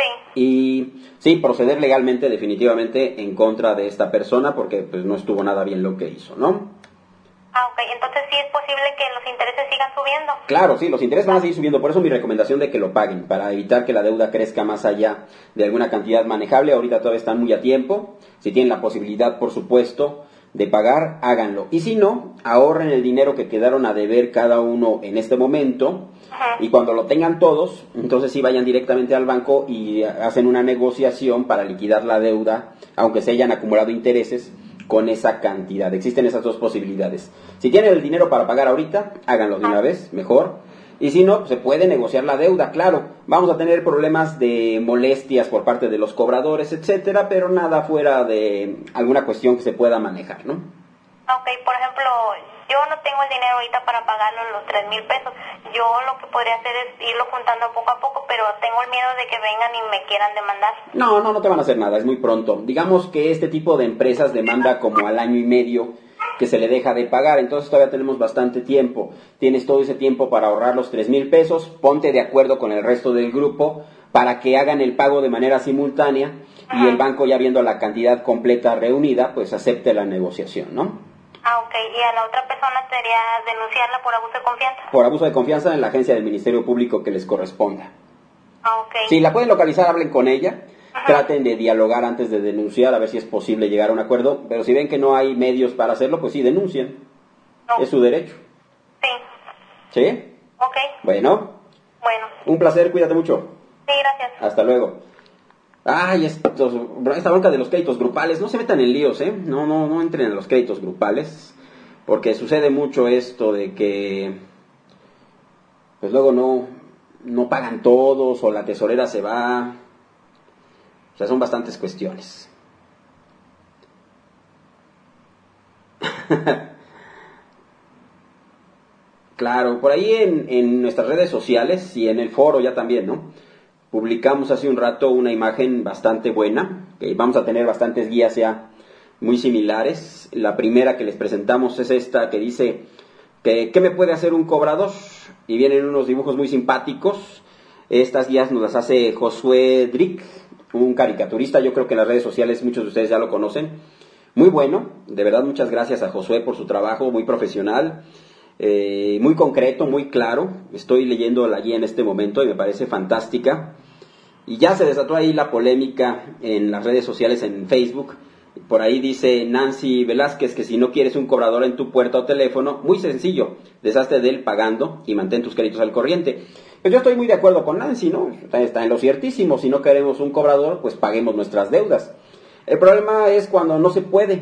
Y sí, proceder legalmente, definitivamente, en contra de esta persona, porque pues no estuvo nada bien lo que hizo, ¿no? Ok, entonces sí es posible que los intereses sigan subiendo. Claro, sí, los intereses van a seguir subiendo, por eso mi recomendación de que lo paguen, para evitar que la deuda crezca más allá de alguna cantidad manejable. Ahorita todavía están muy a tiempo, si tienen la posibilidad, por supuesto, de pagar, háganlo. Y si no, ahorren el dinero que quedaron a deber cada uno en este momento, y cuando lo tengan todos, entonces sí vayan directamente al banco y hacen una negociación para liquidar la deuda, aunque se hayan acumulado intereses con esa cantidad. Existen esas dos posibilidades. Si tienen el dinero para pagar ahorita, háganlo de una vez, mejor. Y si no, se puede negociar la deuda, claro. Vamos a tener problemas de molestias por parte de los cobradores, etcétera, pero nada fuera de alguna cuestión que se pueda manejar, ¿no? Ok, por ejemplo, yo no tengo el dinero ahorita para pagarlo, los 3,000 pesos. Yo lo que podría hacer es irlo juntando poco a poco, pero tengo el miedo de que vengan y me quieran demandar. No te van a hacer nada, es muy pronto. Digamos que este tipo de empresas demanda como al año y medio que se le deja de pagar, entonces todavía tenemos bastante tiempo. Tienes todo ese tiempo para ahorrar los 3,000 pesos, ponte de acuerdo con el resto del grupo para que hagan el pago de manera simultánea y el banco, ya viendo la cantidad completa reunida, pues acepte la negociación, ¿no? Ok, y a la otra persona sería denunciarla por abuso de confianza. Por abuso de confianza en la agencia del Ministerio Público que les corresponda. Ok. Si la pueden localizar, hablen con ella. Traten de dialogar antes de denunciar, a ver si es posible llegar a un acuerdo, pero si ven que no hay medios para hacerlo, pues sí, denuncien. Es su derecho. Sí. ¿Sí? Ok. Bueno. Un placer, cuídate mucho. Sí, gracias. Hasta luego. Ay, esta bronca de los créditos grupales, no se metan en líos, ¿eh? No entren en los créditos grupales, porque sucede mucho esto de que, pues luego no pagan todos, o la tesorera se va. O sea, son bastantes cuestiones. Claro, por ahí en nuestras redes sociales y en el foro ya también, ¿no? Publicamos hace un rato una imagen bastante buena, que vamos a tener bastantes guías ya muy similares. La primera que les presentamos es esta que dice que ¿qué me puede hacer un cobrador? Y vienen unos dibujos muy simpáticos. Estas guías nos las hace Josué Drick, un caricaturista. Yo creo que en las redes sociales muchos de ustedes ya lo conocen. Muy bueno, de verdad muchas gracias a Josué por su trabajo, muy profesional, muy concreto, muy claro. Estoy leyendo la guía en este momento y me parece fantástica. Y ya se desató ahí la polémica en las redes sociales, en Facebook. Por ahí dice Nancy Velázquez que si no quieres un cobrador en tu puerta o teléfono, muy sencillo, deshazte de él pagando y mantén tus créditos al corriente. Pues yo estoy muy de acuerdo con Nancy, ¿no? Está en lo ciertísimo. Si no queremos un cobrador, pues paguemos nuestras deudas. El problema es cuando no se puede.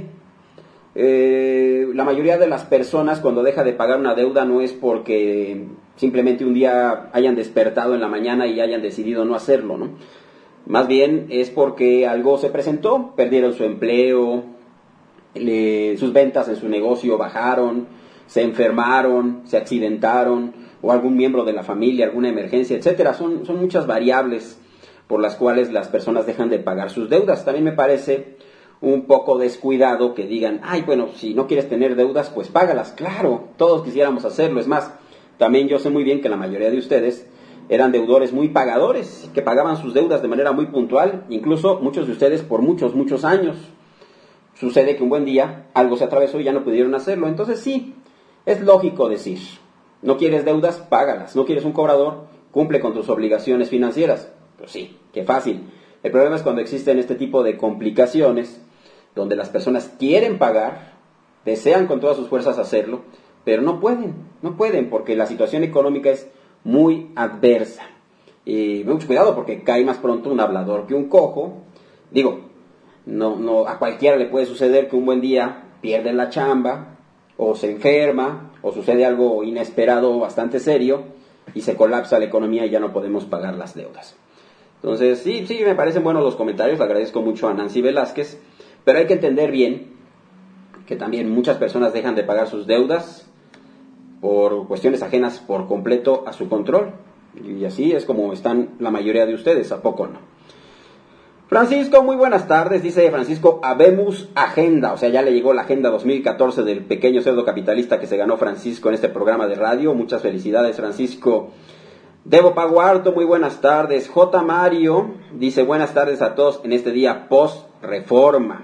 La mayoría de las personas, cuando deja de pagar una deuda, no es porque simplemente un día hayan despertado en la mañana y hayan decidido no hacerlo, ¿no? Más bien es porque algo se presentó, perdieron su empleo, sus ventas en su negocio bajaron, se enfermaron, se accidentaron, o algún miembro de la familia, alguna emergencia, etcétera. Son muchas variables por las cuales las personas dejan de pagar sus deudas. También me parece un poco descuidado que digan, ay, bueno, si no quieres tener deudas, pues págalas. Claro, todos quisiéramos hacerlo. Es más, también yo sé muy bien que la mayoría de ustedes eran deudores muy pagadores, que pagaban sus deudas de manera muy puntual, incluso muchos de ustedes por muchos años. Sucede que un buen día algo se atravesó y ya no pudieron hacerlo. Entonces sí, es lógico decir, no quieres deudas, págalas. No quieres un cobrador, cumple con tus obligaciones financieras. Pues sí, qué fácil. El problema es cuando existen este tipo de complicaciones, donde las personas quieren pagar, desean con todas sus fuerzas hacerlo, pero no pueden porque la situación económica es muy adversa. Y mucho cuidado porque cae más pronto un hablador que un cojo. Digo, no a cualquiera le puede suceder que un buen día pierde la chamba, o se enferma, o sucede algo inesperado bastante serio, y se colapsa la economía y ya no podemos pagar las deudas. Entonces, sí, me parecen buenos los comentarios, le agradezco mucho a Nancy Velázquez, pero hay que entender bien que también muchas personas dejan de pagar sus deudas por cuestiones ajenas por completo a su control, y así es como están la mayoría de ustedes, ¿a poco no? Francisco, muy buenas tardes, dice Francisco, habemos agenda, o sea, ya le llegó la agenda 2014 del pequeño cerdo capitalista que se ganó Francisco en este programa de radio. Muchas felicidades, Francisco. Debo Pago Harto, muy buenas tardes. J. Mario dice, buenas tardes a todos en este día post-reforma.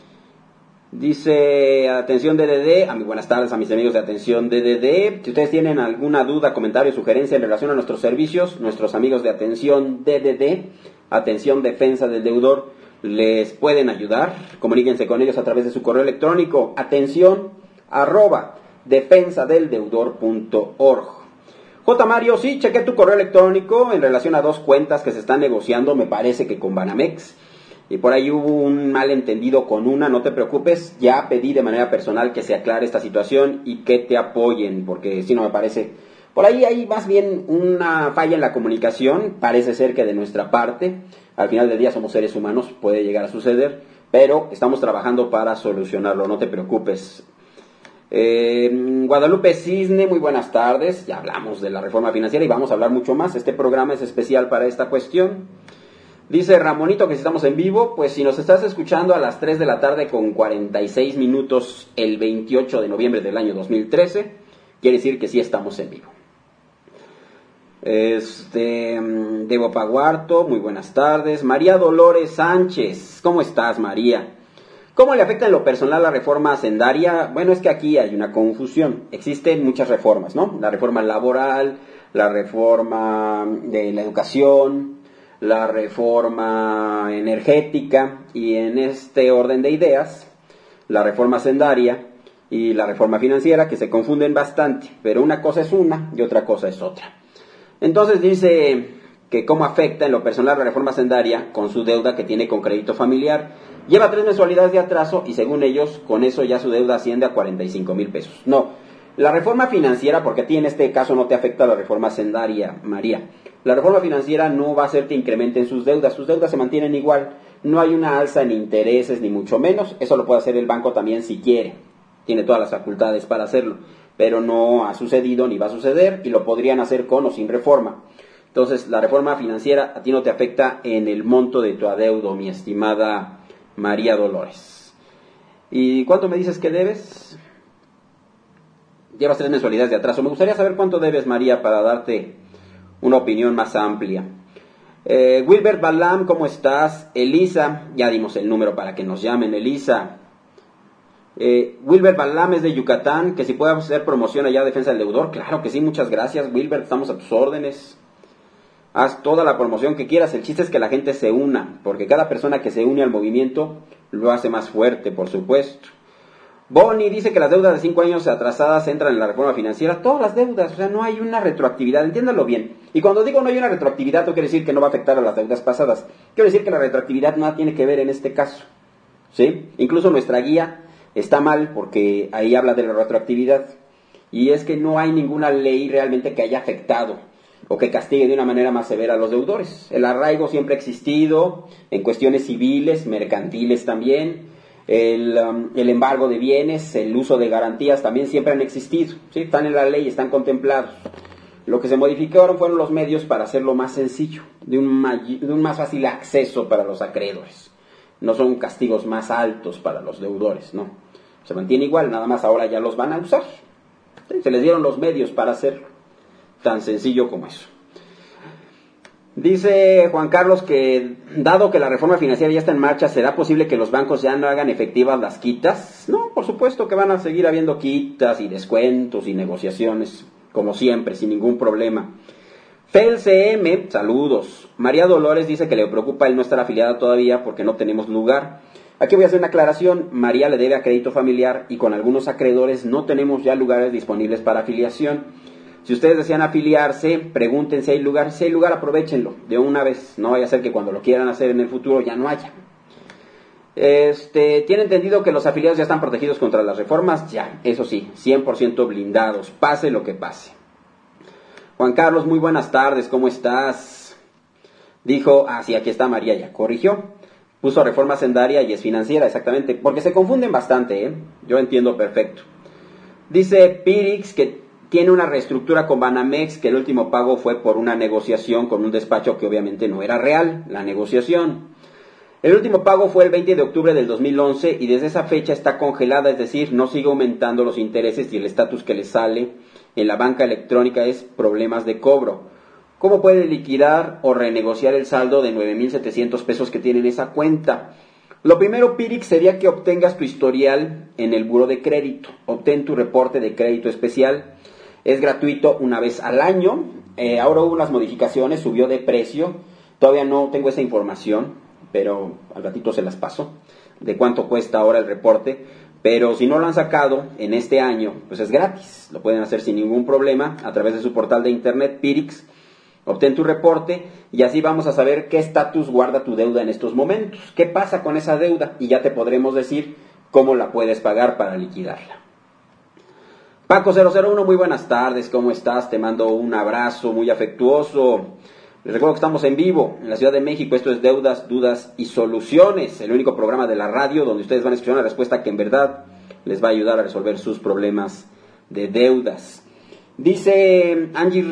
Dice, atención DDD, muy buenas tardes a mis amigos de Atención DDD. Si ustedes tienen alguna duda, comentario, sugerencia en relación a nuestros servicios, nuestros amigos de Atención DDD, Atención Defensa del Deudor, les pueden ayudar. Comuníquense con ellos a través de su correo electrónico, atención@defensadeldeudor.org. J. Mario, sí, chequé tu correo electrónico en relación a dos cuentas que se están negociando, me parece que con Banamex. Y por ahí hubo un malentendido con una, no te preocupes, ya pedí de manera personal que se aclare esta situación y que te apoyen, porque si no me parece, por ahí hay más bien una falla en la comunicación, parece ser que de nuestra parte, al final del día somos seres humanos, puede llegar a suceder, pero estamos trabajando para solucionarlo, no te preocupes. Guadalupe Cisne, muy buenas tardes, ya hablamos de la reforma financiera y vamos a hablar mucho más, este programa es especial para esta cuestión. Dice Ramonito que si estamos en vivo, pues si nos estás escuchando a las 3 de la tarde con 46 minutos el 28 de noviembre del año 2013, quiere decir que sí estamos en vivo. Debo Pago Harto, muy buenas tardes. María Dolores Sánchez, ¿cómo estás, María? ¿Cómo le afecta en lo personal la reforma hacendaria? Bueno, es que aquí hay una confusión. Existen muchas reformas, ¿no? La reforma laboral, la reforma de la educación, la reforma energética y en este orden de ideas, la reforma hacendaria y la reforma financiera, que se confunden bastante, pero una cosa es una y otra cosa es otra. Entonces dice que cómo afecta en lo personal la reforma hacendaria con su deuda que tiene con crédito familiar. Lleva 3 mensualidades de atraso y según ellos, con eso ya su deuda asciende a 45,000 pesos. No, la reforma financiera, porque a ti en este caso no te afecta la reforma hacendaria, María. La reforma financiera no va a hacer que incrementen sus deudas se mantienen igual, no hay una alza en intereses ni mucho menos, eso lo puede hacer el banco también si quiere, tiene todas las facultades para hacerlo, pero no ha sucedido ni va a suceder y lo podrían hacer con o sin reforma. Entonces la reforma financiera a ti no te afecta en el monto de tu adeudo, mi estimada María Dolores. ¿Y cuánto me dices que debes? Llevas 3 mensualidades de atraso, me gustaría saber cuánto debes, María, para darte una opinión más amplia. Wilbert Balam, ¿cómo estás? Elisa, ya dimos el número para que nos llamen, Elisa. Wilbert Balam es de Yucatán, que si puede hacer promoción allá a Defensa del Deudor. Claro que sí, muchas gracias, Wilbert, estamos a tus órdenes. Haz toda la promoción que quieras, el chiste es que la gente se una, porque cada persona que se une al movimiento lo hace más fuerte, por supuesto. Bonnie dice que las deudas de 5 años atrasadas entran en la reforma financiera. Todas las deudas, o sea, no hay una retroactividad, entiéndalo bien. Y cuando digo no hay una retroactividad, no quiere decir que no va a afectar a las deudas pasadas. Quiere decir que la retroactividad nada tiene que ver en este caso, ¿sí? Incluso nuestra guía está mal porque ahí habla de la retroactividad. Y es que no hay ninguna ley realmente que haya afectado o que castigue de una manera más severa a los deudores. El arraigo siempre ha existido en cuestiones civiles, mercantiles también. El embargo de bienes, el uso de garantías también siempre han existido, ¿sí? Están en la ley, están contemplados. Lo que se modificaron fueron los medios para hacerlo más sencillo, de un más fácil acceso para los acreedores. No son castigos más altos para los deudores, no. Se mantiene igual, nada más ahora ya los van a usar. Se les dieron los medios para hacerlo. Tan sencillo como eso. Dice Juan Carlos que, dado que la reforma financiera ya está en marcha, ¿será posible que los bancos ya no hagan efectivas las quitas? No, por supuesto que van a seguir habiendo quitas y descuentos y negociaciones, como siempre, sin ningún problema. FELCM, saludos. María Dolores dice que le preocupa el no estar afiliada todavía porque no tenemos lugar. Aquí voy a hacer una aclaración. María le debe a crédito familiar y con algunos acreedores no tenemos ya lugares disponibles para afiliación. Si ustedes desean afiliarse, pregunten si hay lugar. Si hay lugar, aprovéchenlo de una vez. No vaya a ser que cuando lo quieran hacer en el futuro ya no haya. ¿Tiene entendido que los afiliados ya están protegidos contra las reformas? Ya, eso sí, 100% blindados, pase lo que pase. Juan Carlos, muy buenas tardes, ¿cómo estás? Dijo, sí, aquí está María, ya corrigió. Puso reforma hacendaria y es financiera, exactamente, porque se confunden bastante, ¿eh? Yo entiendo perfecto. Dice Pirix que tiene una reestructura con Banamex, que el último pago fue por una negociación con un despacho que obviamente no era real, la negociación. El último pago fue el 20 de octubre del 2011 y desde esa fecha está congelada, es decir, no sigue aumentando los intereses y el estatus que le sale en la banca electrónica es problemas de cobro. ¿Cómo puede liquidar o renegociar el saldo de 9,700 pesos que tiene en esa cuenta? Lo primero, Pirix, sería que obtengas tu historial en el buró de crédito. Obtén tu reporte de crédito especial. Es gratuito una vez al año. Ahora hubo unas modificaciones, subió de precio. Todavía no tengo esa información, pero al ratito se las paso, de cuánto cuesta ahora el reporte. Pero si no lo han sacado en este año, pues es gratis. Lo pueden hacer sin ningún problema a través de su portal de internet, Pirix. Obtén tu reporte y así vamos a saber qué estatus guarda tu deuda en estos momentos. ¿Qué pasa con esa deuda? Y ya te podremos decir cómo la puedes pagar para liquidarla. Paco 001, muy buenas tardes, ¿cómo estás? Te mando un abrazo muy afectuoso. Les recuerdo que estamos en vivo en la Ciudad de México. Esto es Deudas, Dudas y Soluciones, el único programa de la radio donde ustedes van a escuchar una respuesta que en verdad les va a ayudar a resolver sus problemas de deudas. Dice Angie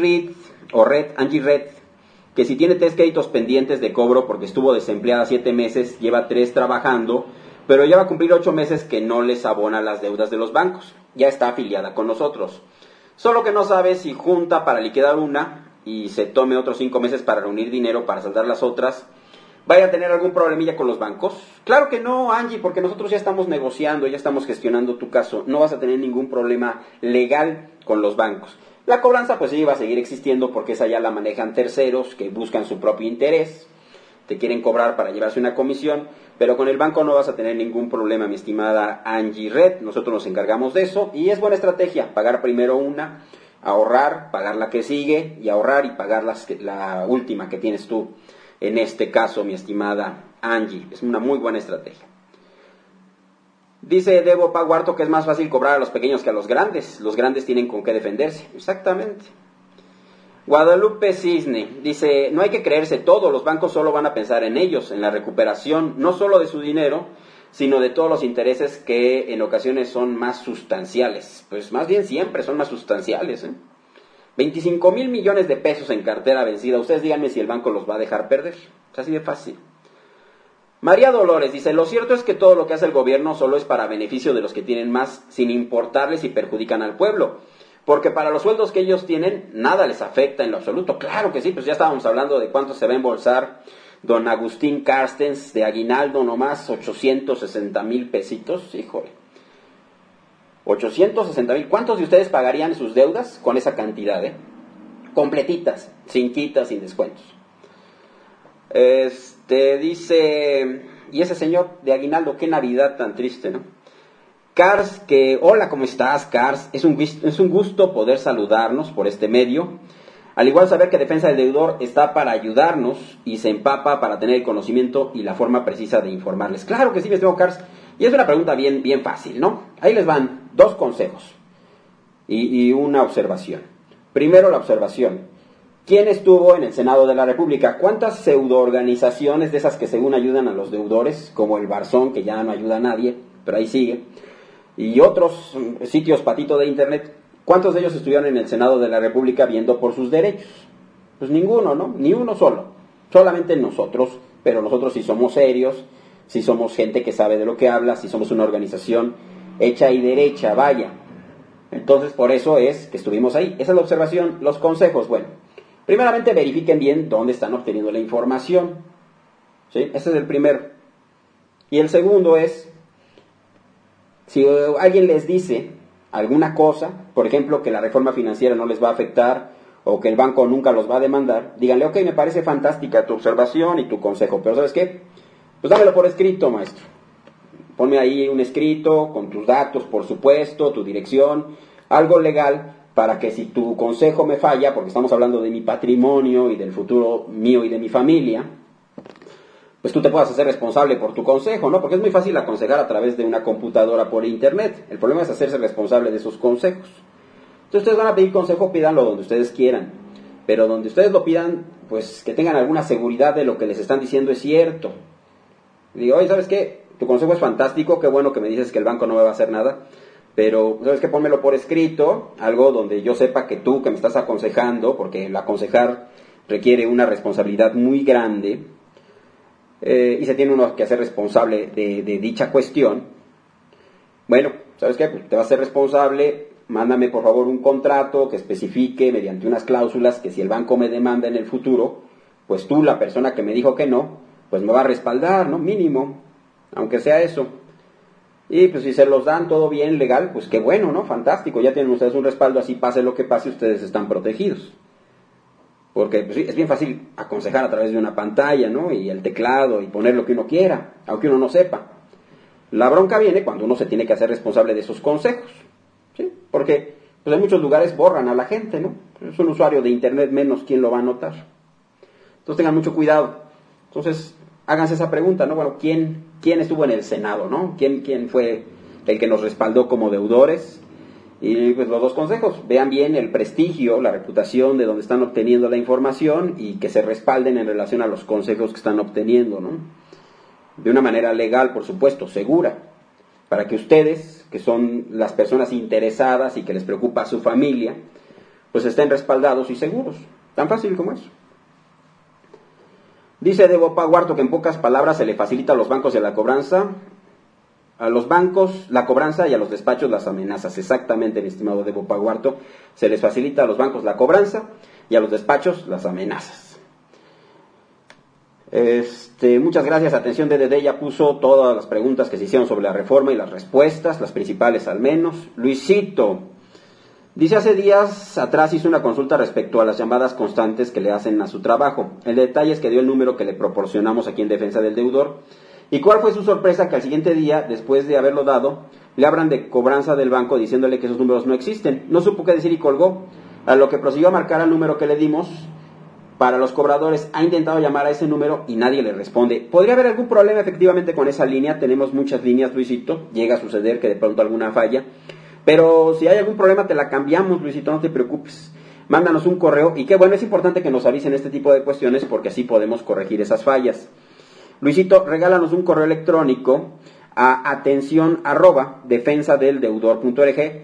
Red, que si tiene 3 créditos pendientes de cobro porque estuvo desempleada 7 meses, lleva 3 trabajando, pero ya va a cumplir 8 meses que no les abona las deudas de los bancos. Ya está afiliada con nosotros. Solo que no sabe si junta para liquidar una y se tome otros 5 meses para reunir dinero para saldar las otras, ¿vaya a tener algún problemilla con los bancos? Claro que no, Angie, porque nosotros ya estamos negociando, ya estamos gestionando tu caso. No vas a tener ningún problema legal con los bancos. La cobranza pues sí va a seguir existiendo porque esa ya la manejan terceros que buscan su propio interés. Te quieren cobrar para llevarse una comisión, pero con el banco no vas a tener ningún problema, mi estimada Angie Red. Nosotros nos encargamos de eso y es buena estrategia, pagar primero una, ahorrar, pagar la que sigue y ahorrar y pagar la última que tienes tú. En este caso, mi estimada Angie, es una muy buena estrategia. Dice Debo Paguarto que es más fácil cobrar a los pequeños que a los grandes. Los grandes tienen con qué defenderse. Exactamente. Guadalupe Cisne dice, no hay que creerse todo, los bancos solo van a pensar en ellos, en la recuperación, no solo de su dinero, sino de todos los intereses que en ocasiones son más sustanciales. Pues más bien siempre son más sustanciales, 25,000 millones de pesos en cartera vencida. Ustedes díganme si el banco los va a dejar perder. Es así de fácil. María Dolores dice, lo cierto es que todo lo que hace el gobierno solo es para beneficio de los que tienen más, sin importarles si perjudican al pueblo. Porque para los sueldos que ellos tienen, nada les afecta en lo absoluto. Claro que sí, pues ya estábamos hablando de cuánto se va a embolsar don Agustín Carstens de aguinaldo nomás, 860,000 pesitos, híjole. 860,000, ¿cuántos de ustedes pagarían sus deudas con esa cantidad, completitas, sin quitas, sin descuentos? Dice, y ese señor de aguinaldo, qué Navidad tan triste, ¿no? Cars, que, hola, ¿cómo estás, Cars? Es un gusto poder saludarnos por este medio. Al igual saber que Defensa del Deudor está para ayudarnos y se empapa para tener el conocimiento y la forma precisa de informarles. Claro que sí, mi estimado Cars. Y es una pregunta bien fácil, ¿no? Ahí les van 2 consejos y una observación. Primero la observación. ¿Quién estuvo en el Senado de la República? ¿Cuántas pseudoorganizaciones de esas que según ayudan a los deudores, como el Barzón, que ya no ayuda a nadie, pero ahí sigue, y otros sitios patito de internet, cuántos de ellos estuvieron en el Senado de la República viendo por sus derechos? Pues ninguno, ¿no? Ni uno solo. Solamente nosotros, pero nosotros sí somos serios, sí somos gente que sabe de lo que habla, sí somos una organización hecha y derecha, vaya. Entonces, por eso es que estuvimos ahí. Esa es la observación. Los consejos, bueno, primeramente verifiquen bien dónde están obteniendo la información, ¿sí? Ese es el primero. Y el segundo es, si alguien les dice alguna cosa, por ejemplo, que la reforma financiera no les va a afectar, o que el banco nunca los va a demandar, díganle, ok, me parece fantástica tu observación y tu consejo, pero ¿sabes qué? Pues dámelo por escrito, maestro. Ponme ahí un escrito con tus datos, por supuesto, tu dirección, algo legal, para que si tu consejo me falla, porque estamos hablando de mi patrimonio y del futuro mío y de mi familia, pues tú te puedas hacer responsable por tu consejo, ¿no? Porque es muy fácil aconsejar a través de una computadora por internet. El problema es hacerse responsable de esos consejos. Entonces ustedes van a pedir consejo, pídanlo donde ustedes quieran, pero donde ustedes lo pidan, pues que tengan alguna seguridad de lo que les están diciendo es cierto. Y digo, oye, ¿sabes qué? Tu consejo es fantástico, qué bueno que me dices que el banco no me va a hacer nada, pero ¿sabes qué? Pónmelo por escrito, algo donde yo sepa que tú que me estás aconsejando, porque el aconsejar requiere una responsabilidad muy grande, y se tiene uno que hacer responsable de dicha cuestión. Bueno, ¿sabes qué? Pues te vas a ser responsable. Mándame por favor un contrato que especifique mediante unas cláusulas que si el banco me demanda en el futuro, pues tú, la persona que me dijo que no, pues me va a respaldar, ¿no? Mínimo, aunque sea eso. Y pues si se los dan todo bien, legal, pues qué bueno, ¿no? Fantástico, ya tienen ustedes un respaldo, así pase lo que pase, ustedes están protegidos. Porque pues, sí, es bien fácil aconsejar a través de una pantalla, ¿no? Y el teclado y poner lo que uno quiera, aunque uno no sepa. La bronca viene cuando uno se tiene que hacer responsable de esos consejos. ¿Sí? Porque pues en muchos lugares borran a la gente, ¿no? Es un usuario de internet menos, ¿quién lo va a notar? Entonces tengan mucho cuidado. Entonces háganse esa pregunta, ¿no? Bueno, ¿quién estuvo en el Senado, ¿no? ¿Quién fue el que nos respaldó como deudores? Y pues los dos consejos, vean bien el prestigio, la reputación de donde están obteniendo la información y que se respalden en relación a los consejos que están obteniendo, ¿no? De una manera legal, por supuesto, segura, para que ustedes, que son las personas interesadas y que les preocupa a su familia, pues estén respaldados y seguros. Tan fácil como eso. Dice Debo Paguarto que en pocas palabras se le facilita a los bancos de la cobranza, a los bancos la cobranza y a los despachos las amenazas. Exactamente, mi estimado Debo Paguarto, se les facilita a los bancos la cobranza y a los despachos las amenazas. Muchas gracias, atención DDD, ya puso todas las preguntas que se hicieron sobre la reforma y las respuestas, las principales al menos. Luisito dice, hace días atrás hizo una consulta respecto a las llamadas constantes que le hacen a su trabajo. El detalle es que dio el número que le proporcionamos aquí en defensa del deudor. ¿Y cuál fue su sorpresa? Que al siguiente día, después de haberlo dado, le hablan de cobranza del banco diciéndole que esos números no existen. No supo qué decir y colgó, a lo que prosiguió a marcar al número que le dimos. Para los cobradores, ha intentado llamar a ese número y nadie le responde. ¿Podría haber algún problema efectivamente con esa línea? Tenemos muchas líneas, Luisito. Llega a suceder que de pronto alguna falla. Pero si hay algún problema te la cambiamos, Luisito, no te preocupes. Mándanos un correo y qué bueno, es importante que nos avisen este tipo de cuestiones porque así podemos corregir esas fallas. Luisito, regálanos un correo electrónico a atención@defensadeldeudor.org,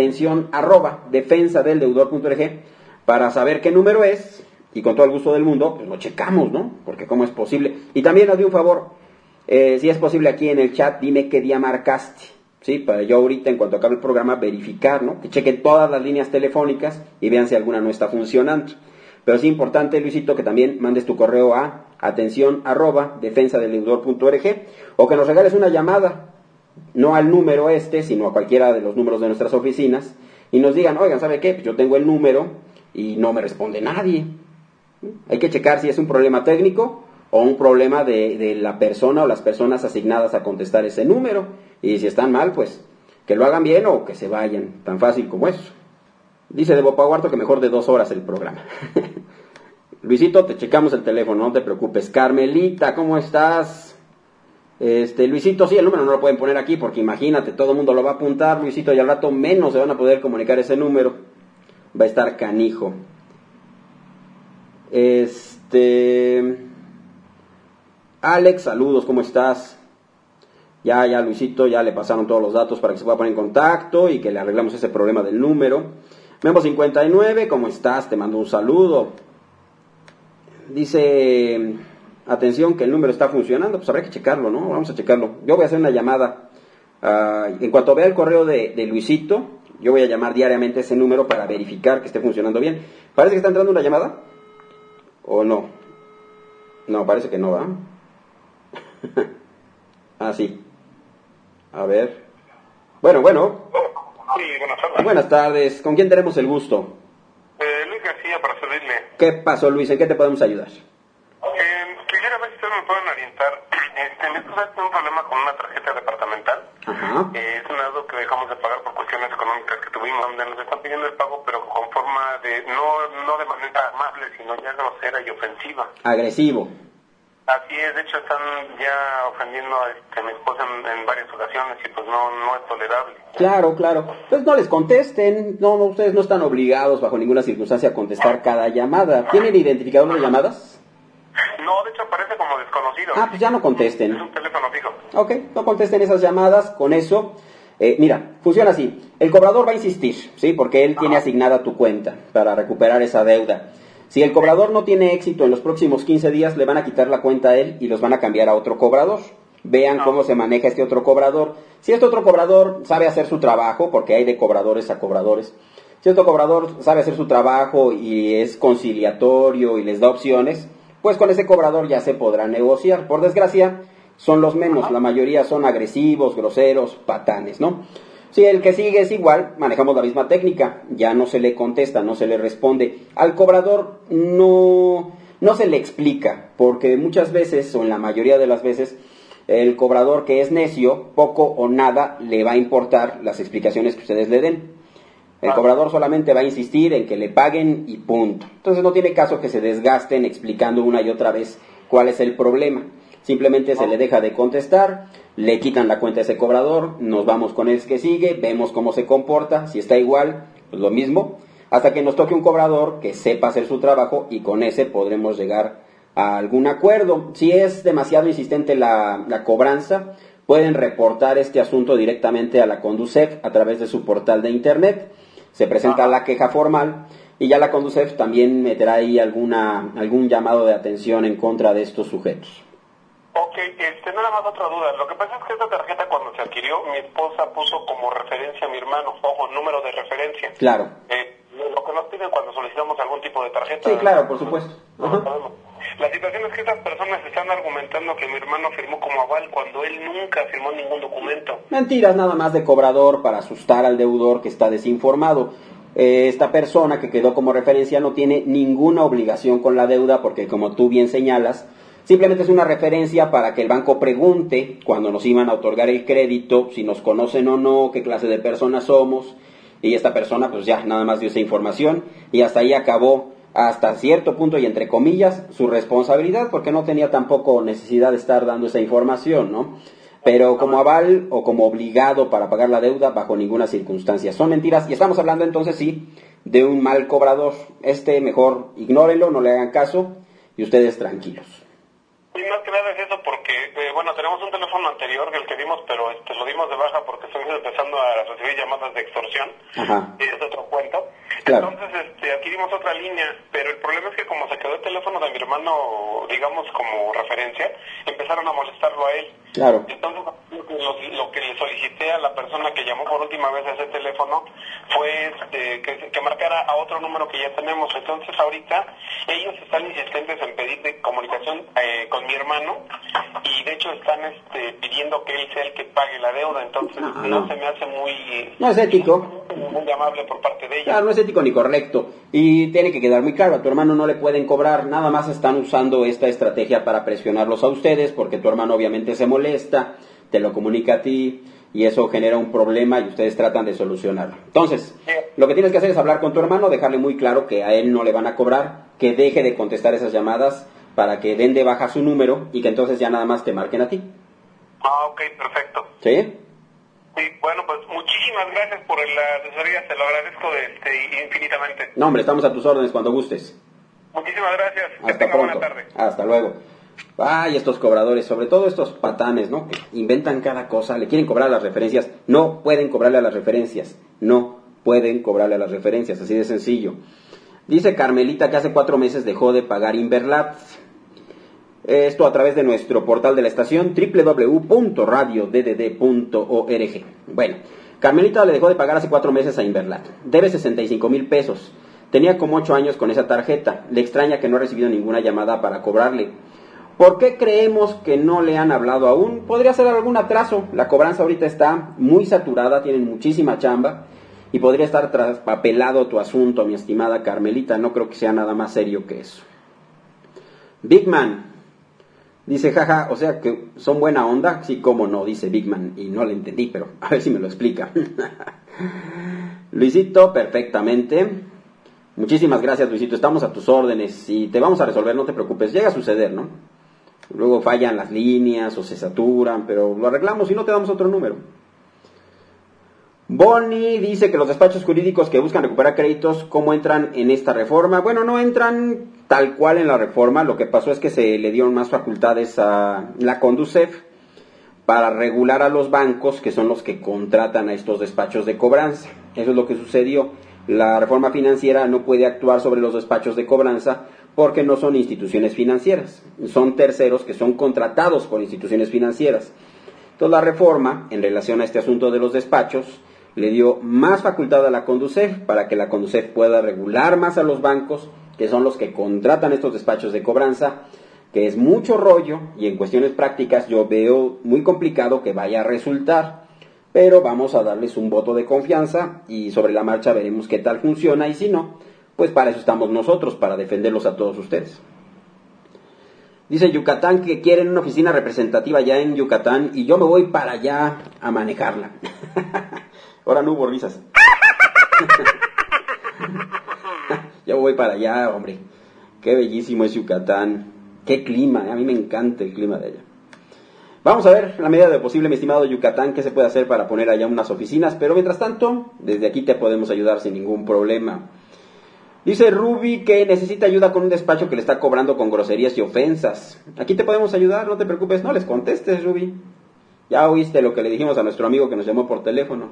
atención@defensadeldeudor.org, para saber qué número es. Y con todo el gusto del mundo, pues lo checamos, ¿no? Porque cómo es posible. Y también hazme un favor, si es posible aquí en el chat, dime qué día marcaste, ¿sí? Para yo ahorita, en cuanto acabe el programa, verificar, ¿no? Que chequen todas las líneas telefónicas y vean si alguna no está funcionando. Pero es importante, Luisito, que también mandes tu correo a atención@defensadeldeudor.org o que nos regales una llamada, no al número sino a cualquiera de los números de nuestras oficinas, y nos digan, oigan, ¿sabe qué? Pues yo tengo el número y no me responde nadie. Hay que checar si es un problema técnico o un problema de la persona o las personas asignadas a contestar ese número. Y si están mal, pues que lo hagan bien o que se vayan. Tan fácil como eso. Dice Debo Paguarto que mejor de 2 horas el programa. Luisito, te checamos el teléfono, no te preocupes. Carmelita, ¿cómo estás? Luisito, sí, el número no lo pueden poner aquí porque imagínate, todo el mundo lo va a apuntar, Luisito, y al rato menos se van a poder comunicar ese número. Va a estar canijo. Alex, saludos, ¿cómo estás? Ya, Luisito, ya le pasaron todos los datos para que se pueda poner en contacto y que le arreglamos ese problema del número. Memo 59, ¿cómo estás? Te mando un saludo. Dice, atención, que el número está funcionando. Pues habrá que checarlo, ¿no? Vamos a checarlo. Yo voy a hacer una llamada. En cuanto vea el correo de Luisito, yo voy a llamar diariamente ese número para verificar que esté funcionando bien. ¿Parece que está entrando una llamada? ¿O no? No, parece que no, ¿va? Ah, sí. A ver. Bueno. Sí, buenas tardes. Buenas tardes. ¿Con quién tenemos el gusto? Luis García, para servirle. ¿Qué pasó, Luis? ¿En qué te podemos ayudar? Quisiera ver si ustedes me pueden orientar. Mi esposa tiene un problema con una tarjeta departamental. Ajá. Es un adeudo que dejamos de pagar por cuestiones económicas que tuvimos, donde nos están pidiendo el pago, pero con forma de, no de manera amable, sino ya grosera y ofensiva. Agresivo. Así es, de hecho están ya ofendiendo a mi esposa en varias ocasiones y pues no es tolerable. Claro. Entonces no les contesten, no, ustedes no están obligados bajo ninguna circunstancia a contestar cada llamada. ¿Tienen identificador de llamadas? No, de hecho aparece como desconocido. Pues ya no contesten. Es un teléfono fijo. Ok, no contesten esas llamadas, con eso, mira, funciona así. El cobrador va a insistir, ¿sí? Porque él tiene asignada tu cuenta para recuperar esa deuda. Si el cobrador no tiene éxito en los próximos 15 días, le van a quitar la cuenta a él y los van a cambiar a otro cobrador. Vean cómo se maneja este otro cobrador. Si este otro cobrador sabe hacer su trabajo, porque hay de cobradores a cobradores, si otro cobrador sabe hacer su trabajo y es conciliatorio y les da opciones, pues con ese cobrador ya se podrá negociar. Por desgracia, son los menos, la mayoría son agresivos, groseros, patanes, ¿no? Si el que sigue es igual, manejamos la misma técnica, ya no se le contesta, no se le responde. Al cobrador no se le explica, porque muchas veces, o en la mayoría de las veces, el cobrador que es necio, poco o nada le va a importar las explicaciones que ustedes le den. El cobrador solamente va a insistir en que le paguen y punto. Entonces no tiene caso que se desgasten explicando una y otra vez cuál es el problema. Simplemente se le deja de contestar, le quitan la cuenta a ese cobrador, nos vamos con el que sigue, vemos cómo se comporta, si está igual, pues lo mismo, hasta que nos toque un cobrador que sepa hacer su trabajo y con ese podremos llegar a algún acuerdo. Si es demasiado insistente la cobranza, pueden reportar este asunto directamente a la Conducef a través de su portal de internet, se presenta la queja formal y ya la Conducef también meterá ahí algún llamado de atención en contra de estos sujetos. Ok, nada más otra duda. Lo que pasa es que esta tarjeta cuando se adquirió, mi esposa puso como referencia a mi hermano, ojo, número de referencia. Claro. Lo que nos piden cuando solicitamos algún tipo de tarjeta. Sí, claro, por supuesto. La situación es que estas personas están argumentando que mi hermano firmó como aval cuando él nunca firmó ningún documento. Mentiras nada más de cobrador para asustar al deudor que está desinformado. Esta persona que quedó como referencia no tiene ninguna obligación con la deuda porque, como tú bien señalas, simplemente es una referencia para que el banco pregunte cuando nos iban a otorgar el crédito, si nos conocen o no, qué clase de personas somos, y esta persona pues ya nada más dio esa información y hasta ahí acabó, hasta cierto punto y entre comillas, su responsabilidad, porque no tenía tampoco necesidad de estar dando esa información, ¿no? Pero como aval o como obligado para pagar la deuda, bajo ninguna circunstancia. Son mentiras y estamos hablando entonces sí de un mal cobrador. Mejor ignórenlo, no le hagan caso y ustedes tranquilos. Y más que nada es eso porque, tenemos un teléfono anterior, el que dimos, pero lo dimos de baja porque estamos empezando a recibir llamadas de extorsión. Ajá. Y es otro cuento. Claro. Entonces, adquirimos otra línea, pero el problema es que como se quedó el teléfono de mi hermano, digamos, como referencia, empezaron a molestarlo a él. Claro. Entonces, lo que le solicité a la persona que llamó por última vez a ese teléfono fue que marcara a otro número que ya tenemos. Entonces, ahorita ellos están insistentes en pedir de comunicación con mi hermano y de hecho están pidiendo que él sea el que pague la deuda. Entonces, no se me hace muy... No es ético. Muy amable por parte de ellos. Claro, no es ético ni correcto. Y tiene que quedar muy claro, a tu hermano no le pueden cobrar, nada más están usando esta estrategia para presionarlos a ustedes, porque tu hermano obviamente se molesta, te lo comunica a ti, y eso genera un problema y ustedes tratan de solucionarlo. Entonces, lo que tienes que hacer es hablar con tu hermano, dejarle muy claro que a él no le van a cobrar, que deje de contestar esas llamadas para que den de baja su número y que entonces ya nada más te marquen a ti. Ok, perfecto. ¿Sí? Sí, bueno, pues muchísimas gracias por la asesoría, te lo agradezco infinitamente. No, hombre, estamos a tus órdenes cuando gustes. Muchísimas gracias. Que Hasta tenga buena pronto. tarde. Hasta luego. Ay, estos cobradores, sobre todo estos patanes, ¿no? Que inventan cada cosa, le quieren cobrar a las referencias. No pueden cobrarle a las referencias. No pueden cobrarle a las referencias, así de sencillo. Dice Carmelita que hace 4 meses dejó de pagar Inverlat. Esto a través de nuestro portal de la estación www.radioDDD.org. Bueno, Carmelita le dejó de pagar hace 4 meses a Inverlat. Debe 65,000 pesos. Tenía como 8 años con esa tarjeta. Le extraña que no ha recibido ninguna llamada para cobrarle. ¿Por qué creemos que no le han hablado aún? Podría ser algún atraso. La cobranza ahorita está muy saturada, tienen muchísima chamba y podría estar traspapelado tu asunto, mi estimada Carmelita. No creo que sea nada más serio que eso. Big Man dice, jaja, o sea que son buena onda. Sí, cómo no, dice Big Man, y no le entendí, pero a ver si me lo explica. Luisito, perfectamente. Muchísimas gracias, Luisito, estamos a tus órdenes y te vamos a resolver, no te preocupes, llega a suceder, ¿no? Luego fallan las líneas o se saturan, pero lo arreglamos y no te damos otro número. Bonnie dice que los despachos jurídicos que buscan recuperar créditos, ¿cómo entran en esta reforma? Bueno, no entran tal cual en la reforma, lo que pasó es que se le dieron más facultades a la Conducef para regular a los bancos, que son los que contratan a estos despachos de cobranza. Eso es lo que sucedió. La reforma financiera no puede actuar sobre los despachos de cobranza porque no son instituciones financieras, son terceros que son contratados por instituciones financieras. Entonces la reforma, en relación a este asunto de los despachos, le dio más facultad a la Conducef para que la Conducef pueda regular más a los bancos, que son los que contratan estos despachos de cobranza, que es mucho rollo y en cuestiones prácticas yo veo muy complicado que vaya a resultar. Pero vamos a darles un voto de confianza y sobre la marcha veremos qué tal funciona y si no, pues para eso estamos nosotros, para defenderlos a todos ustedes. Dice Yucatán que quieren una oficina representativa ya en Yucatán y yo me voy para allá a manejarla. Ahora no hubo risas. Yo voy para allá, hombre. Qué bellísimo es Yucatán. Qué clima, a mí me encanta el clima de allá. Vamos a ver, en la medida de lo posible, mi estimado Yucatán, qué se puede hacer para poner allá unas oficinas, pero mientras tanto, desde aquí te podemos ayudar sin ningún problema. Dice Ruby que necesita ayuda con un despacho que le está cobrando con groserías y ofensas. Aquí te podemos ayudar, no te preocupes, no les contestes, Ruby. Ya oíste lo que le dijimos a nuestro amigo que nos llamó por teléfono.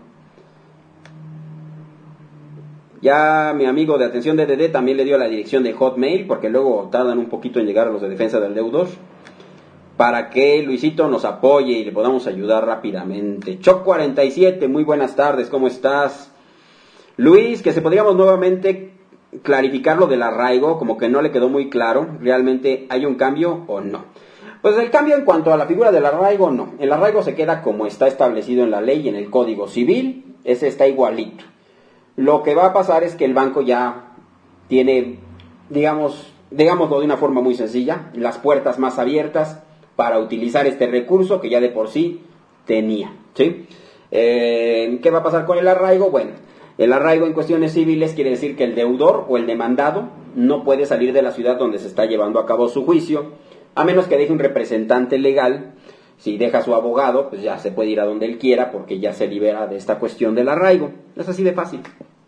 Ya mi amigo de atención DDD también le dio la dirección de Hotmail, porque luego tardan un poquito en llegar a los de defensa del deudor, para que Luisito nos apoye y le podamos ayudar rápidamente. Choc47, muy buenas tardes, ¿cómo estás? Luis, que si podríamos nuevamente clarificar lo del arraigo, como que no le quedó muy claro, ¿realmente hay un cambio o no? Pues el cambio en cuanto a la figura del arraigo, no. El arraigo se queda como está establecido en la ley y en el Código Civil, ese está igualito. Lo que va a pasar es que el banco ya tiene, digámoslo de una forma muy sencilla, las puertas más abiertas para utilizar este recurso que ya de por sí tenía, ¿sí? ¿Qué va a pasar con el arraigo? Bueno, el arraigo en cuestiones civiles quiere decir que el deudor o el demandado no puede salir de la ciudad donde se está llevando a cabo su juicio, a menos que deje un representante legal. Si deja a su abogado, pues ya se puede ir a donde él quiera porque ya se libera de esta cuestión del arraigo. Es así de fácil.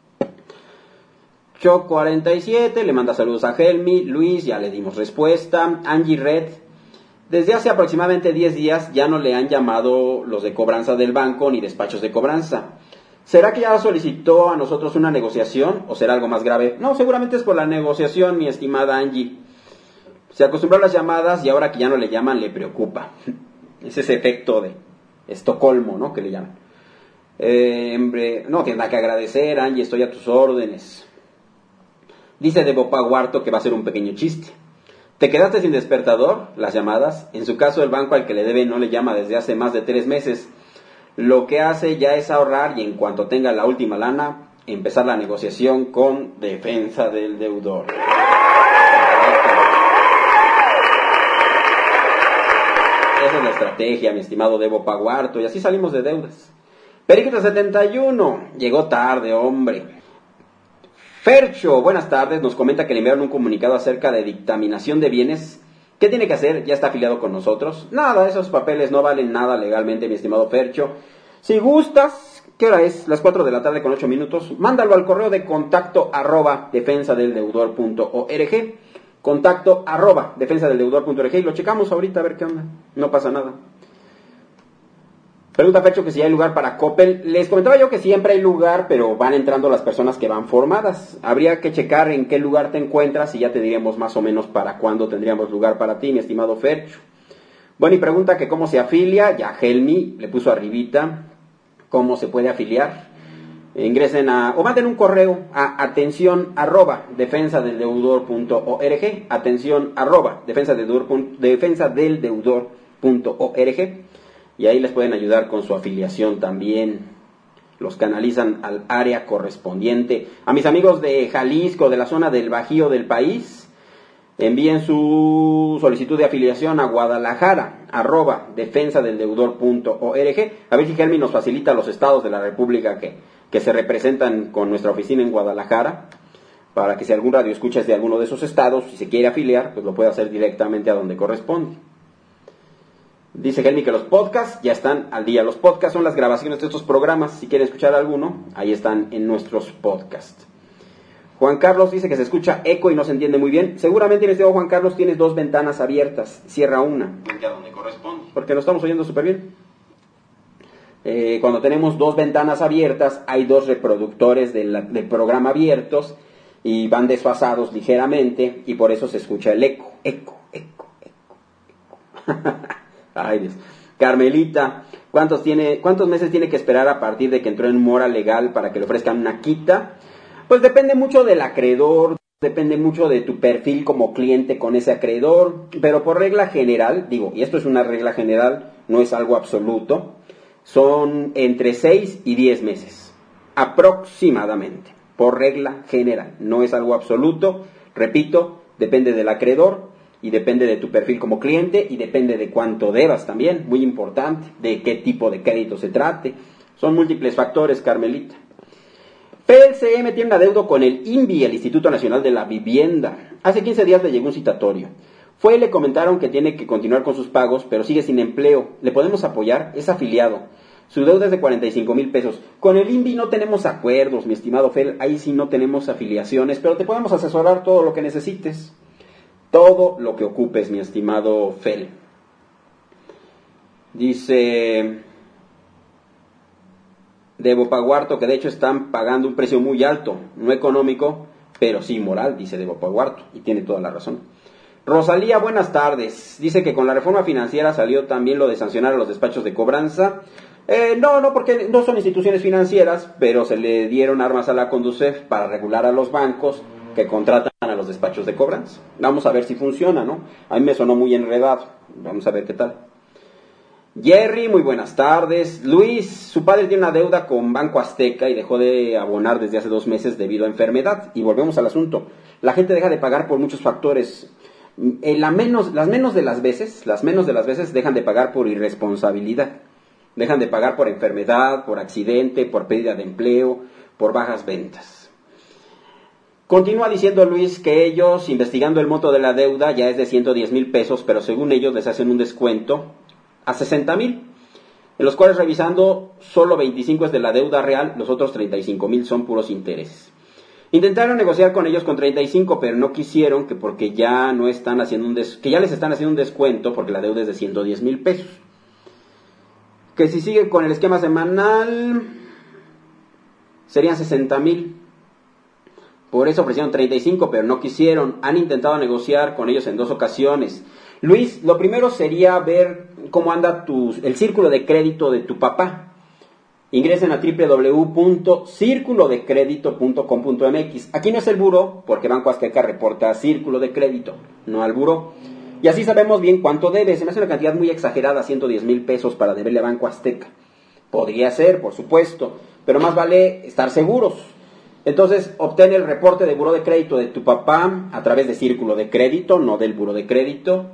Choc47 le manda saludos a Helmi. Luis, ya le dimos respuesta. Angie Red, desde hace aproximadamente 10 días ya no le han llamado los de cobranza del banco ni despachos de cobranza. ¿Será que ya solicitó a nosotros una negociación o será algo más grave? No, seguramente es por la negociación, mi estimada Angie. Se acostumbró a las llamadas y ahora que ya no le llaman le preocupa. Es ese efecto de Estocolmo, ¿no? Que le llaman. No tiene nada que agradecer, Angie, estoy a tus órdenes. Dice Debo Paguarto que va a ser un pequeño chiste. ¿Te quedaste sin despertador? Las llamadas. En su caso, el banco al que le debe no le llama desde hace más de 3 meses. Lo que hace ya es ahorrar y en cuanto tenga la última lana, empezar la negociación con defensa del deudor. Esa es la estrategia, mi estimado Debo Paguarto, y así salimos de deudas. Periquito 71, llegó tarde, hombre. Fercho, buenas tardes, nos comenta que le enviaron un comunicado acerca de dictaminación de bienes. ¿Qué tiene que hacer? ¿Ya está afiliado con nosotros? Nada, esos papeles no valen nada legalmente, mi estimado Fercho. Si gustas, ¿qué hora es? Las 4 de la tarde con 8 minutos. Mándalo al correo de contacto @defensadeldeudor.org contacto @defensadeldeudor.org y lo checamos ahorita a ver qué onda. No pasa nada. Pregunta Fercho que si hay lugar para Coppel. Les comentaba yo que siempre hay lugar, pero van entrando las personas que van formadas. Habría que checar en qué lugar te encuentras y ya te diremos más o menos para cuándo tendríamos lugar para ti, mi estimado Fercho. Bueno, y pregunta que cómo se afilia. Ya Helmi le puso arribita cómo se puede afiliar. Ingresen o manden un correo a atención@defensadeldeudor.org, atención@defensadeldeudor.org, y ahí les pueden ayudar con su afiliación también. Los canalizan al área correspondiente. A mis amigos de Jalisco, de la zona del Bajío del país, envíen su solicitud de afiliación a Guadalajara, @defensadeldeudor.org. A ver si Helmi nos facilita los estados de la República que se representan con nuestra oficina en Guadalajara, para que si algún radio escucha es de alguno de esos estados, si se quiere afiliar, pues lo puede hacer directamente a donde corresponde. Dice Helmi que los podcasts ya están al día. Los podcasts son las grabaciones de estos programas. Si quieren escuchar alguno, ahí están en nuestros podcasts. Juan Carlos dice que se escucha eco y no se entiende muy bien. Seguramente, mi estimado Juan Carlos, tienes 2 ventanas abiertas. Cierra una. A donde corresponde. Porque lo estamos oyendo súper bien. Cuando tenemos 2 ventanas abiertas, hay 2 reproductores del programa abiertos y van desfasados ligeramente y por eso se escucha el eco. Eco. Ay, Dios. Carmelita, ¿cuántos meses tiene que esperar a partir de que entró en mora legal para que le ofrezcan una quita? Pues depende mucho del acreedor, depende mucho de tu perfil como cliente con ese acreedor, pero por regla general, y esto es una regla general, no es algo absoluto, son entre 6 y 10 meses, aproximadamente, por regla general, no es algo absoluto, repito, depende del acreedor, y depende de tu perfil como cliente y depende de cuánto debas también, muy importante, de qué tipo de crédito se trate. Son múltiples factores, Carmelita. PLCM tiene un adeudo con el INVI, el Instituto Nacional de la Vivienda. Hace 15 días le llegó un citatorio. Fue y le comentaron que tiene que continuar con sus pagos, pero sigue sin empleo. ¿Le podemos apoyar? Es afiliado. Su deuda es de 45,000 pesos. Con el INVI no tenemos acuerdos, mi estimado Fel, ahí sí no tenemos afiliaciones, pero te podemos asesorar todo lo que necesites. Todo lo que ocupes, mi estimado Fel. Dice de Bopaguarto que de hecho están pagando un precio muy alto, no económico, pero sí moral, dice de Bopaguarto, y tiene toda la razón. Rosalía, buenas tardes. Dice que con la reforma financiera salió también lo de sancionar a los despachos de cobranza. No, porque no son instituciones financieras, pero se le dieron armas a la Conducef para regular a los bancos que contratan a los despachos de cobranza. Vamos a ver si funciona, ¿no? A mí me sonó muy enredado. Vamos a ver qué tal. Jerry, muy buenas tardes. Luis, su padre tiene una deuda con Banco Azteca y dejó de abonar desde hace 2 meses debido a enfermedad. Y volvemos al asunto. La gente deja de pagar por muchos factores. Las menos de las veces dejan de pagar por irresponsabilidad. Dejan de pagar por enfermedad, por accidente, por pérdida de empleo, por bajas ventas. Continúa diciendo Luis que ellos, investigando el monto de la deuda, ya es de 110,000 pesos, pero según ellos les hacen un descuento a 60,000, en los cuales revisando solo 25 es de la deuda real, los otros 35,000 son puros intereses. Intentaron negociar con ellos con 35, pero no quisieron, que porque ya no están haciendo que ya les están haciendo un descuento porque la deuda es de 110,000 pesos. Que si sigue con el esquema semanal serían 60,000. Por eso ofrecieron 35, pero no quisieron. Han intentado negociar con ellos en 2 ocasiones. Luis, lo primero sería ver cómo anda el círculo de crédito de tu papá. Ingresen a www.circulodecredito.com.mx. Aquí no es el buró, porque Banco Azteca reporta círculo de crédito, no al buró. Y así sabemos bien cuánto debe. Se me hace una cantidad muy exagerada, 110,000 pesos para deberle a Banco Azteca. Podría ser, por supuesto, pero más vale estar seguros. Entonces, obtén el reporte de buró de crédito de tu papá a través de Círculo de Crédito, no del buró de crédito,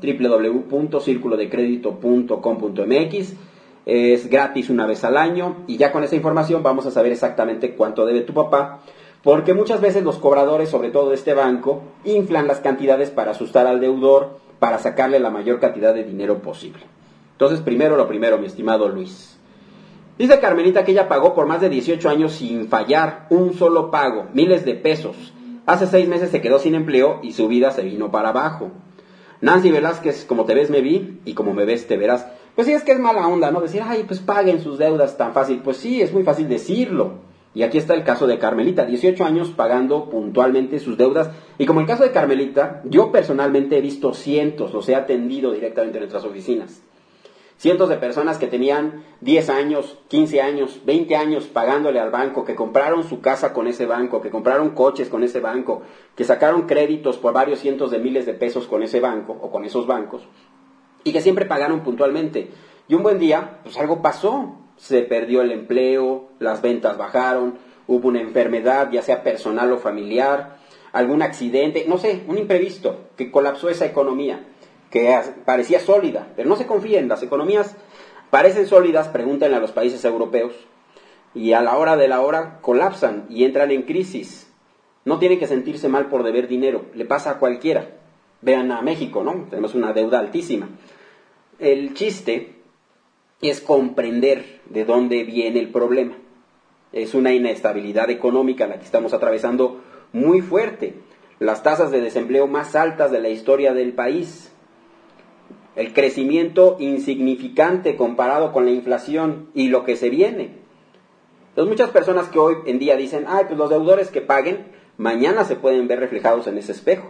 www.circulodecredito.com.mx. Es gratis una vez al año y ya con esa información vamos a saber exactamente cuánto debe tu papá, porque muchas veces los cobradores, sobre todo de este banco, inflan las cantidades para asustar al deudor, para sacarle la mayor cantidad de dinero posible. Entonces, primero lo primero, mi estimado Luis. Dice Carmelita que ella pagó por más de 18 años sin fallar un solo pago, miles de pesos. Hace 6 meses se quedó sin empleo y su vida se vino para abajo. Nancy Velázquez, como te ves me vi y como me ves te verás. Pues sí, es que es mala onda, ¿no? Decir, ay, pues paguen sus deudas tan fácil. Pues sí, es muy fácil decirlo. Y aquí está el caso de Carmelita, 18 años pagando puntualmente sus deudas. Y como el caso de Carmelita, yo personalmente he visto cientos, los he atendido directamente en nuestras oficinas. Cientos de personas que tenían 10 años, 15 años, 20 años pagándole al banco, que compraron su casa con ese banco, que compraron coches con ese banco, que sacaron créditos por varios cientos de miles de pesos con ese banco o con esos bancos, y que siempre pagaron puntualmente. Y un buen día, pues algo pasó. Se perdió el empleo, las ventas bajaron, hubo una enfermedad, ya sea personal o familiar, algún accidente, no sé, un imprevisto que colapsó esa economía, que parecía sólida, pero no se confíen, las economías parecen sólidas, pregúntenle a los países europeos, y a la hora de la hora colapsan y entran en crisis. No tienen que sentirse mal por deber dinero, le pasa a cualquiera. Vean a México, ¿no? Tenemos una deuda altísima. El chiste es comprender de dónde viene el problema. Es una inestabilidad económica la que estamos atravesando muy fuerte. Las tasas de desempleo más altas de la historia del país. El crecimiento insignificante comparado con la inflación y lo que se viene. Entonces muchas personas que hoy en día dicen, ay, pues los deudores que paguen, mañana se pueden ver reflejados en ese espejo.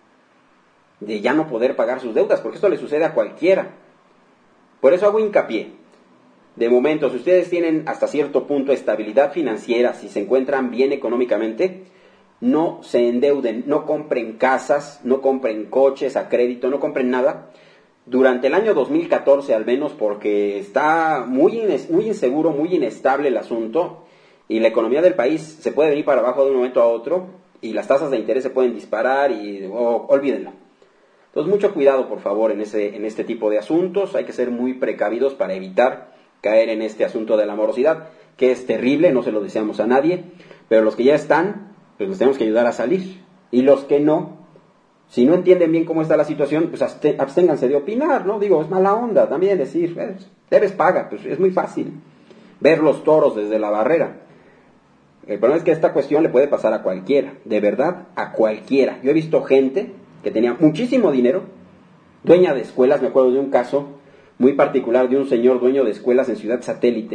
De ya no poder pagar sus deudas, porque esto le sucede a cualquiera. Por eso hago hincapié. De momento, si ustedes tienen hasta cierto punto estabilidad financiera, si se encuentran bien económicamente, no se endeuden, no compren casas, no compren coches a crédito, no compren nada. Durante el año 2014 al menos, porque está muy inseguro, muy inestable el asunto, y la economía del país se puede venir para abajo de un momento a otro, y las tasas de interés se pueden disparar, y olvídenlo. Entonces, mucho cuidado, por favor, en este tipo de asuntos. Hay que ser muy precavidos para evitar caer en este asunto de la morosidad, que es terrible, no se lo deseamos a nadie, pero los que ya están, pues los tenemos que ayudar a salir. Y los que no, si no entienden bien cómo está la situación, pues absténganse de opinar, ¿no? Digo, es mala onda también decir, debes paga, pues es muy fácil ver los toros desde la barrera. El problema es que esta cuestión le puede pasar a cualquiera, de verdad, a cualquiera. Yo he visto gente que tenía muchísimo dinero, dueña de escuelas, me acuerdo de un caso muy particular de un señor dueño de escuelas en Ciudad Satélite.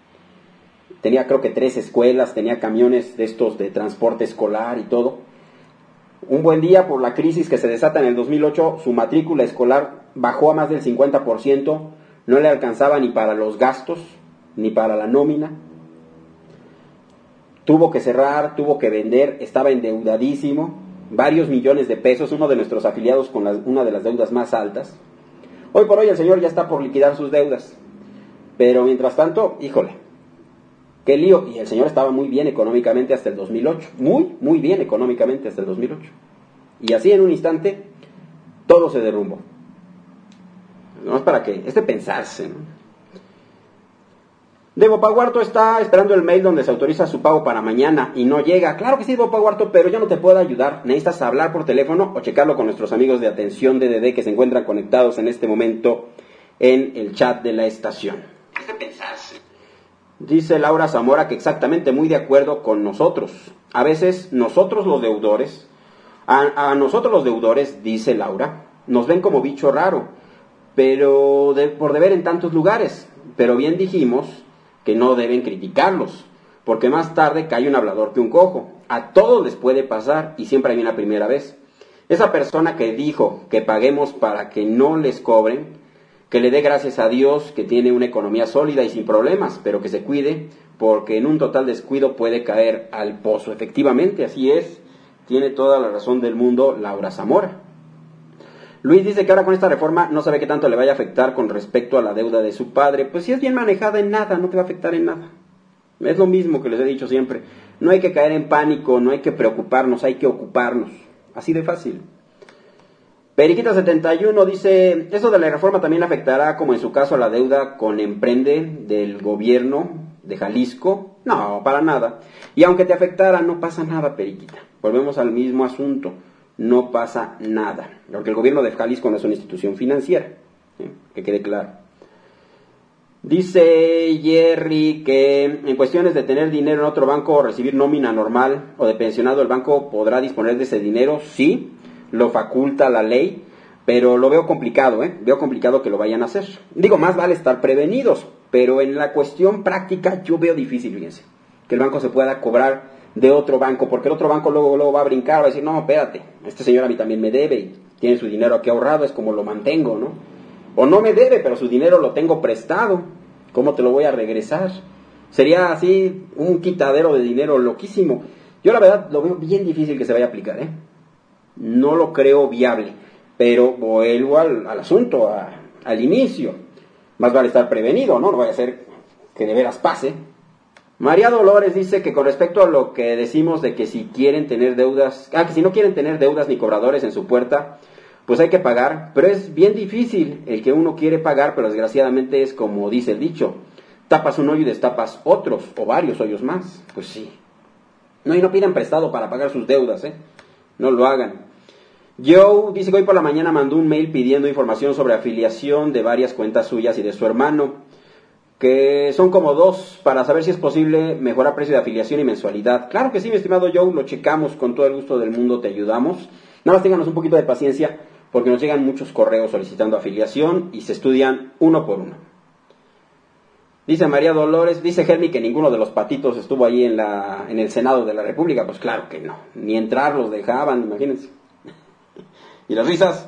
Tenía creo que 3 escuelas, tenía camiones de estos de transporte escolar y todo. Un buen día, por la crisis que se desata en el 2008, su matrícula escolar bajó a más del 50%, no le alcanzaba ni para los gastos, ni para la nómina. Tuvo que cerrar, tuvo que vender, estaba endeudadísimo, varios millones de pesos, uno de nuestros afiliados con una de las deudas más altas. Hoy por hoy el señor ya está por liquidar sus deudas, pero mientras tanto, híjole, qué lío. Y el señor estaba muy bien económicamente hasta el 2008, muy bien económicamente hasta el 2008. Y así en un instante, todo se derrumbó. No es para que, es de pensarse, ¿no? Debo Paguarto está esperando el mail donde se autoriza su pago para mañana y no llega. Claro que sí, Debo Paguarto, pero yo no te puedo ayudar. Necesitas hablar por teléfono o checarlo con nuestros amigos de Atención DDD que se encuentran conectados en este momento en el chat de la estación. Es de pensarse. Dice Laura Zamora que exactamente muy de acuerdo con nosotros. A veces nosotros los deudores, a nosotros los deudores, dice Laura, nos ven como bicho raro, pero por deber en tantos lugares. Pero bien dijimos que no deben criticarlos, porque más tarde cae un hablador que un cojo. A todos les puede pasar y siempre hay una primera vez. Esa persona que dijo que paguemos para que no les cobren, que le dé gracias a Dios que tiene una economía sólida y sin problemas, pero que se cuide, porque en un total descuido puede caer al pozo. Efectivamente, así es, tiene toda la razón del mundo Laura Zamora. Luis dice que ahora con esta reforma no sabe qué tanto le vaya a afectar con respecto a la deuda de su padre. Pues si es bien manejada, en nada, no te va a afectar en nada. Es lo mismo que les he dicho siempre. No hay que caer en pánico, no hay que preocuparnos, hay que ocuparnos. Así de fácil. Periquita71 dice, eso de la reforma también afectará, como en su caso, a la deuda con Emprende del gobierno de Jalisco. No, para nada. Y aunque te afectara, no pasa nada, Periquita. Volvemos al mismo asunto. No pasa nada, porque el gobierno de Jalisco no es una institución financiera, que quede claro. Dice Jerry que en cuestiones de tener dinero en otro banco o recibir nómina normal o de pensionado, ¿el banco podrá disponer de ese dinero? Sí, lo faculta la ley, pero lo veo complicado, Veo complicado que lo vayan a hacer. Digo, más vale estar prevenidos, pero en la cuestión práctica yo veo difícil, fíjense, que el banco se pueda cobrar de otro banco, porque el otro banco luego va a brincar, va a decir, no, espérate, este señor a mí también me debe y tiene su dinero aquí ahorrado, es como lo mantengo, ¿no? O no me debe, pero su dinero lo tengo prestado. ¿Cómo te lo voy a regresar? Sería así un quitadero de dinero loquísimo. Yo la verdad lo veo bien difícil que se vaya a aplicar, No lo creo viable. Pero vuelvo al asunto, al inicio. Más vale estar prevenido, ¿no? No vaya a ser que de veras pase. María Dolores dice que con respecto a lo que decimos de que si quieren tener deudas, que si no quieren tener deudas ni cobradores en su puerta, pues hay que pagar, pero es bien difícil el que uno quiere pagar, pero desgraciadamente es como dice el dicho, tapas un hoyo y destapas otros, o varios hoyos más, pues sí. No, y no pidan prestado para pagar sus deudas, no lo hagan. Joe dice que hoy por la mañana mandó un mail pidiendo información sobre afiliación de varias cuentas suyas y de su hermano, que son como 2, para saber si es posible mejorar precio de afiliación y mensualidad. Claro que sí, mi estimado Joe, lo checamos con todo el gusto del mundo, te ayudamos. Nada más ténganos un poquito de paciencia, porque nos llegan muchos correos solicitando afiliación y se estudian uno por uno. Dice María Dolores, dice Germi que ninguno de los patitos estuvo ahí en el Senado de la República. Pues claro que no, ni entrar los dejaban, imagínense. ¿Y las risas?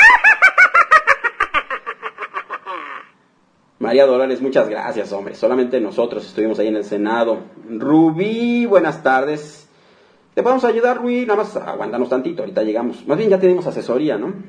María Dolores, muchas gracias, hombre. Solamente nosotros estuvimos ahí en el Senado. Rubí, buenas tardes. ¿Te podemos ayudar, Rui? Nada más aguántanos tantito, ahorita llegamos. Más bien ya tenemos asesoría, ¿no?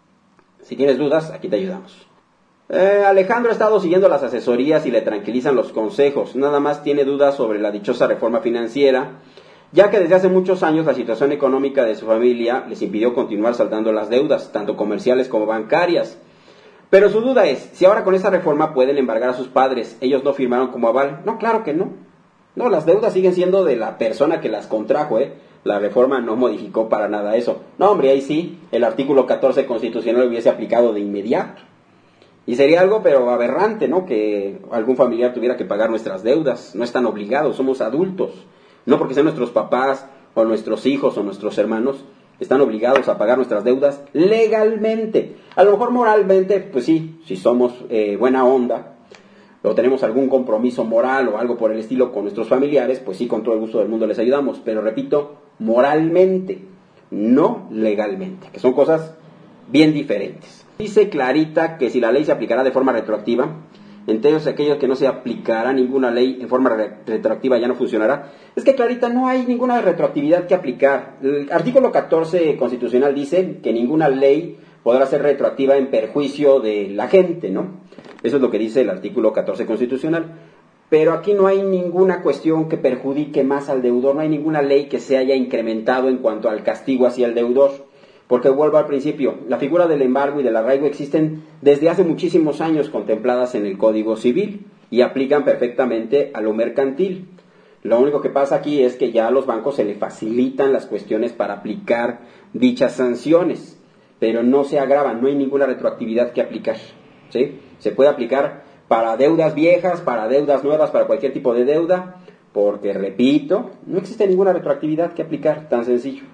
Si tienes dudas, aquí te ayudamos. Alejandro ha estado siguiendo las asesorías y le tranquilizan los consejos. Nada más tiene dudas sobre la dichosa reforma financiera, ya que desde hace muchos años la situación económica de su familia les impidió continuar saldando las deudas, tanto comerciales como bancarias. Pero su duda es, si ahora con esa reforma pueden embargar a sus padres, ellos no firmaron como aval. No, claro que no. No, las deudas siguen siendo de la persona que las contrajo, La reforma no modificó para nada eso. No, hombre, ahí sí, el artículo 14 constitucional hubiese aplicado de inmediato. Y sería algo, pero aberrante, ¿no? Que algún familiar tuviera que pagar nuestras deudas. No están obligados, somos adultos. No porque sean nuestros papás, o nuestros hijos, o nuestros hermanos, están obligados a pagar nuestras deudas legalmente. A lo mejor moralmente, pues sí, si somos buena onda, o tenemos algún compromiso moral o algo por el estilo con nuestros familiares, pues sí, con todo el gusto del mundo les ayudamos. Pero repito, moralmente, no legalmente, que son cosas bien diferentes. Dice Clarita que si la ley se aplicará de forma retroactiva, entonces aquellos que no se aplicará ninguna ley en forma retroactiva ya no funcionará. Es que, Clarita, no hay ninguna retroactividad que aplicar. El artículo 14 constitucional dice que ninguna ley podrá ser retroactiva en perjuicio de la gente, ¿no? Eso es lo que dice el artículo 14 constitucional. Pero aquí no hay ninguna cuestión que perjudique más al deudor, no hay ninguna ley que se haya incrementado en cuanto al castigo hacia el deudor. Porque vuelvo al principio, la figura del embargo y del arraigo existen desde hace muchísimos años contempladas en el Código Civil y aplican perfectamente a lo mercantil. Lo único que pasa aquí es que ya a los bancos se les facilitan las cuestiones para aplicar dichas sanciones, pero no se agravan, no hay ninguna retroactividad que aplicar, ¿sí? Se puede aplicar para deudas viejas, para deudas nuevas, para cualquier tipo de deuda, porque, repito, no existe ninguna retroactividad que aplicar, tan sencillo.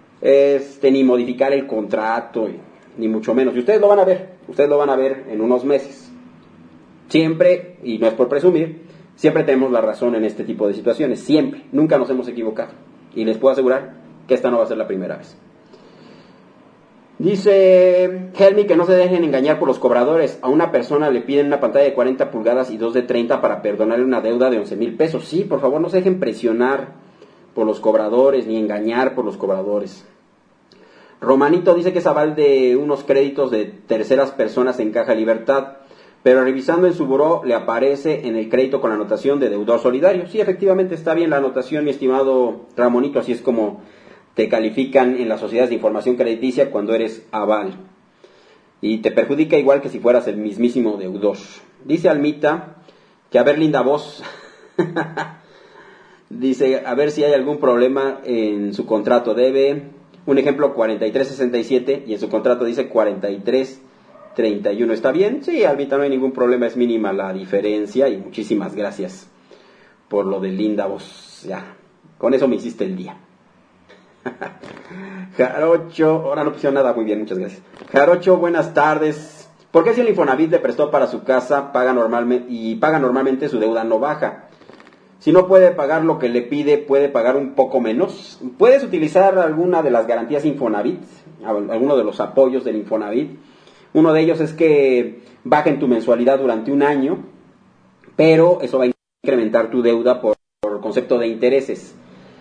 Ni modificar el contrato, ni mucho menos. Y ustedes lo van a ver en unos meses. Siempre, y no es por presumir, siempre tenemos la razón en este tipo de situaciones, siempre, nunca nos hemos equivocado. Y les puedo asegurar que esta no va a ser la primera vez. Dice Helmi que no se dejen engañar por los cobradores. A una persona le piden una pantalla de 40 pulgadas y 2 de 30 para perdonarle una deuda de 11,000 pesos. Sí, por favor, no se dejen presionar por los cobradores, ni engañar por los cobradores. Romanito dice que es aval de unos créditos de terceras personas en Caja Libertad, pero revisando en su buró le aparece en el crédito con la anotación de deudor solidario. Sí, efectivamente está bien la anotación, mi estimado Ramonito, así es como te califican en las sociedades de información crediticia cuando eres aval. Y te perjudica igual que si fueras el mismísimo deudor. Dice Almita que a ver, linda voz. Dice, a ver si hay algún problema en su contrato. Debe, un ejemplo, 4367 y en su contrato dice 43 31. ¿Está bien? Sí, Albita, no hay ningún problema, es mínima la diferencia y muchísimas gracias por lo de linda voz. Ya, con eso me hiciste el día. Jarocho, ahora no pusieron nada, muy bien, muchas gracias. Jarocho, buenas tardes. ¿Por qué si el Infonavit le prestó para su casa paga normalmente su deuda no baja? Si no puede pagar lo que le pide, ¿puede pagar un poco menos? Puedes utilizar alguna de las garantías Infonavit, alguno de los apoyos del Infonavit. Uno de ellos es que bajen tu mensualidad durante un año, pero eso va a incrementar tu deuda por concepto de intereses.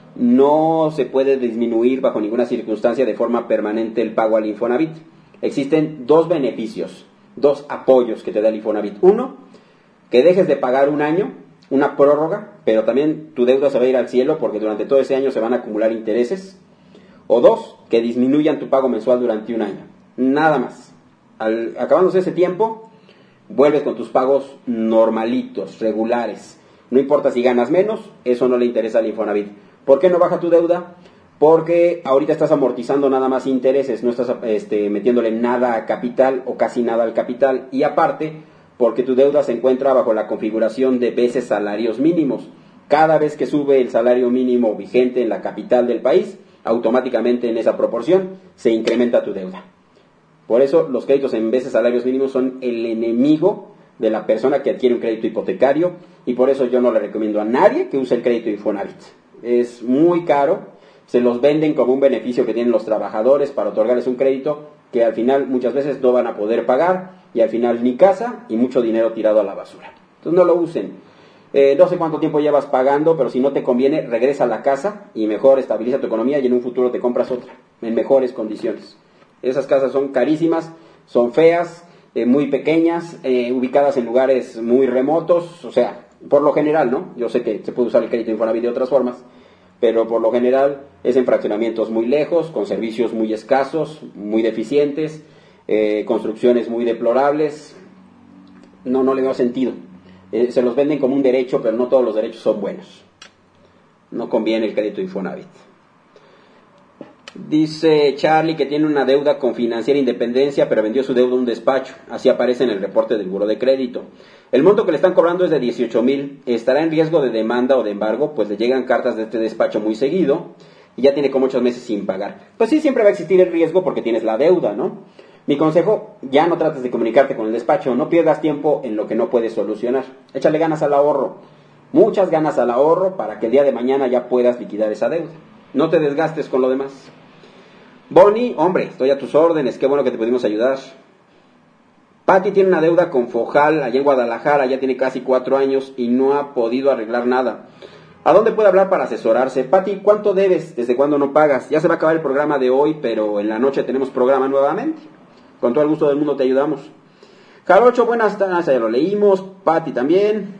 No se puede disminuir bajo ninguna circunstancia de forma permanente el pago al Infonavit. Existen dos beneficios, dos apoyos que te da el Infonavit. Uno, que dejes de pagar un año, una prórroga, pero también tu deuda se va a ir al cielo porque durante todo ese año se van a acumular intereses. O dos, que disminuyan tu pago mensual durante un año. Nada más. Acabándose ese tiempo, vuelves con tus pagos normalitos, regulares. No importa si ganas menos, eso no le interesa al Infonavit. ¿Por qué no baja tu deuda? Porque ahorita estás amortizando nada más intereses, no estás metiéndole nada a capital o casi nada al capital. Y aparte, porque tu deuda se encuentra bajo la configuración de veces salarios mínimos. Cada vez que sube el salario mínimo vigente en la capital del país, automáticamente en esa proporción se incrementa tu deuda. Por eso los créditos en veces salarios mínimos son el enemigo de la persona que adquiere un crédito hipotecario y por eso yo no le recomiendo a nadie que use el crédito Infonavit. Es muy caro, se los venden como un beneficio que tienen los trabajadores para otorgarles un crédito que al final muchas veces no van a poder pagar y al final ni casa y mucho dinero tirado a la basura. Entonces no lo usen. No sé cuánto tiempo llevas pagando, pero si no te conviene, regresa a la casa y mejor estabiliza tu economía y en un futuro te compras otra, en mejores condiciones. Esas casas son carísimas, son feas, muy pequeñas, ubicadas en lugares muy remotos, o sea, por lo general, ¿no? Yo sé que se puede usar el crédito Infonavit de otras formas, pero por lo general es en fraccionamientos muy lejos, con servicios muy escasos, muy deficientes, construcciones muy deplorables. No le veo sentido. Se los venden como un derecho, pero no todos los derechos son buenos. No conviene el crédito Infonavit. Dice Charlie que tiene una deuda con Financiera Independencia, pero vendió su deuda a un despacho. Así aparece en el reporte del Buró de Crédito. El monto que le están cobrando es de 18,000. ¿Estará en riesgo de demanda o de embargo? Pues le llegan cartas de este despacho muy seguido y ya tiene como 8 meses sin pagar. Pues sí, siempre va a existir el riesgo porque tienes la deuda, ¿no? Mi consejo, ya no trates de comunicarte con el despacho. No pierdas tiempo en lo que no puedes solucionar. Échale ganas al ahorro. Muchas ganas al ahorro para que el día de mañana ya puedas liquidar esa deuda. No te desgastes con lo demás. Bonnie, hombre, estoy a tus órdenes, qué bueno que te pudimos ayudar. Patty tiene una deuda con Fojal allá en Guadalajara, ya tiene casi 4 años y no ha podido arreglar nada. ¿A dónde puede hablar para asesorarse? Patty, ¿cuánto debes? ¿Desde cuándo no pagas? Ya se va a acabar el programa de hoy, pero en la noche tenemos programa nuevamente. Con todo el gusto del mundo te ayudamos. Jarocho, buenas tardes, ya lo leímos. Patty también.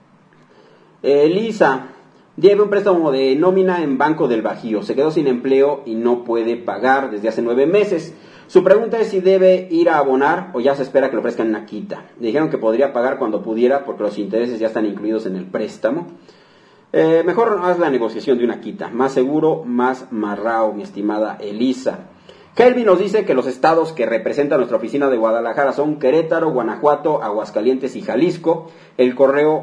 Lisa, debe un préstamo de nómina en Banco del Bajío. Se quedó sin empleo y no puede pagar desde hace 9 meses. Su pregunta es si debe ir a abonar o ya se espera que le ofrezcan una quita. Le dijeron que podría pagar cuando pudiera porque los intereses ya están incluidos en el préstamo. Mejor haz la negociación de una quita. Más seguro, más marrao, mi estimada Elisa. Kelvin nos dice que los estados que representan nuestra oficina de Guadalajara son Querétaro, Guanajuato, Aguascalientes y Jalisco. El correo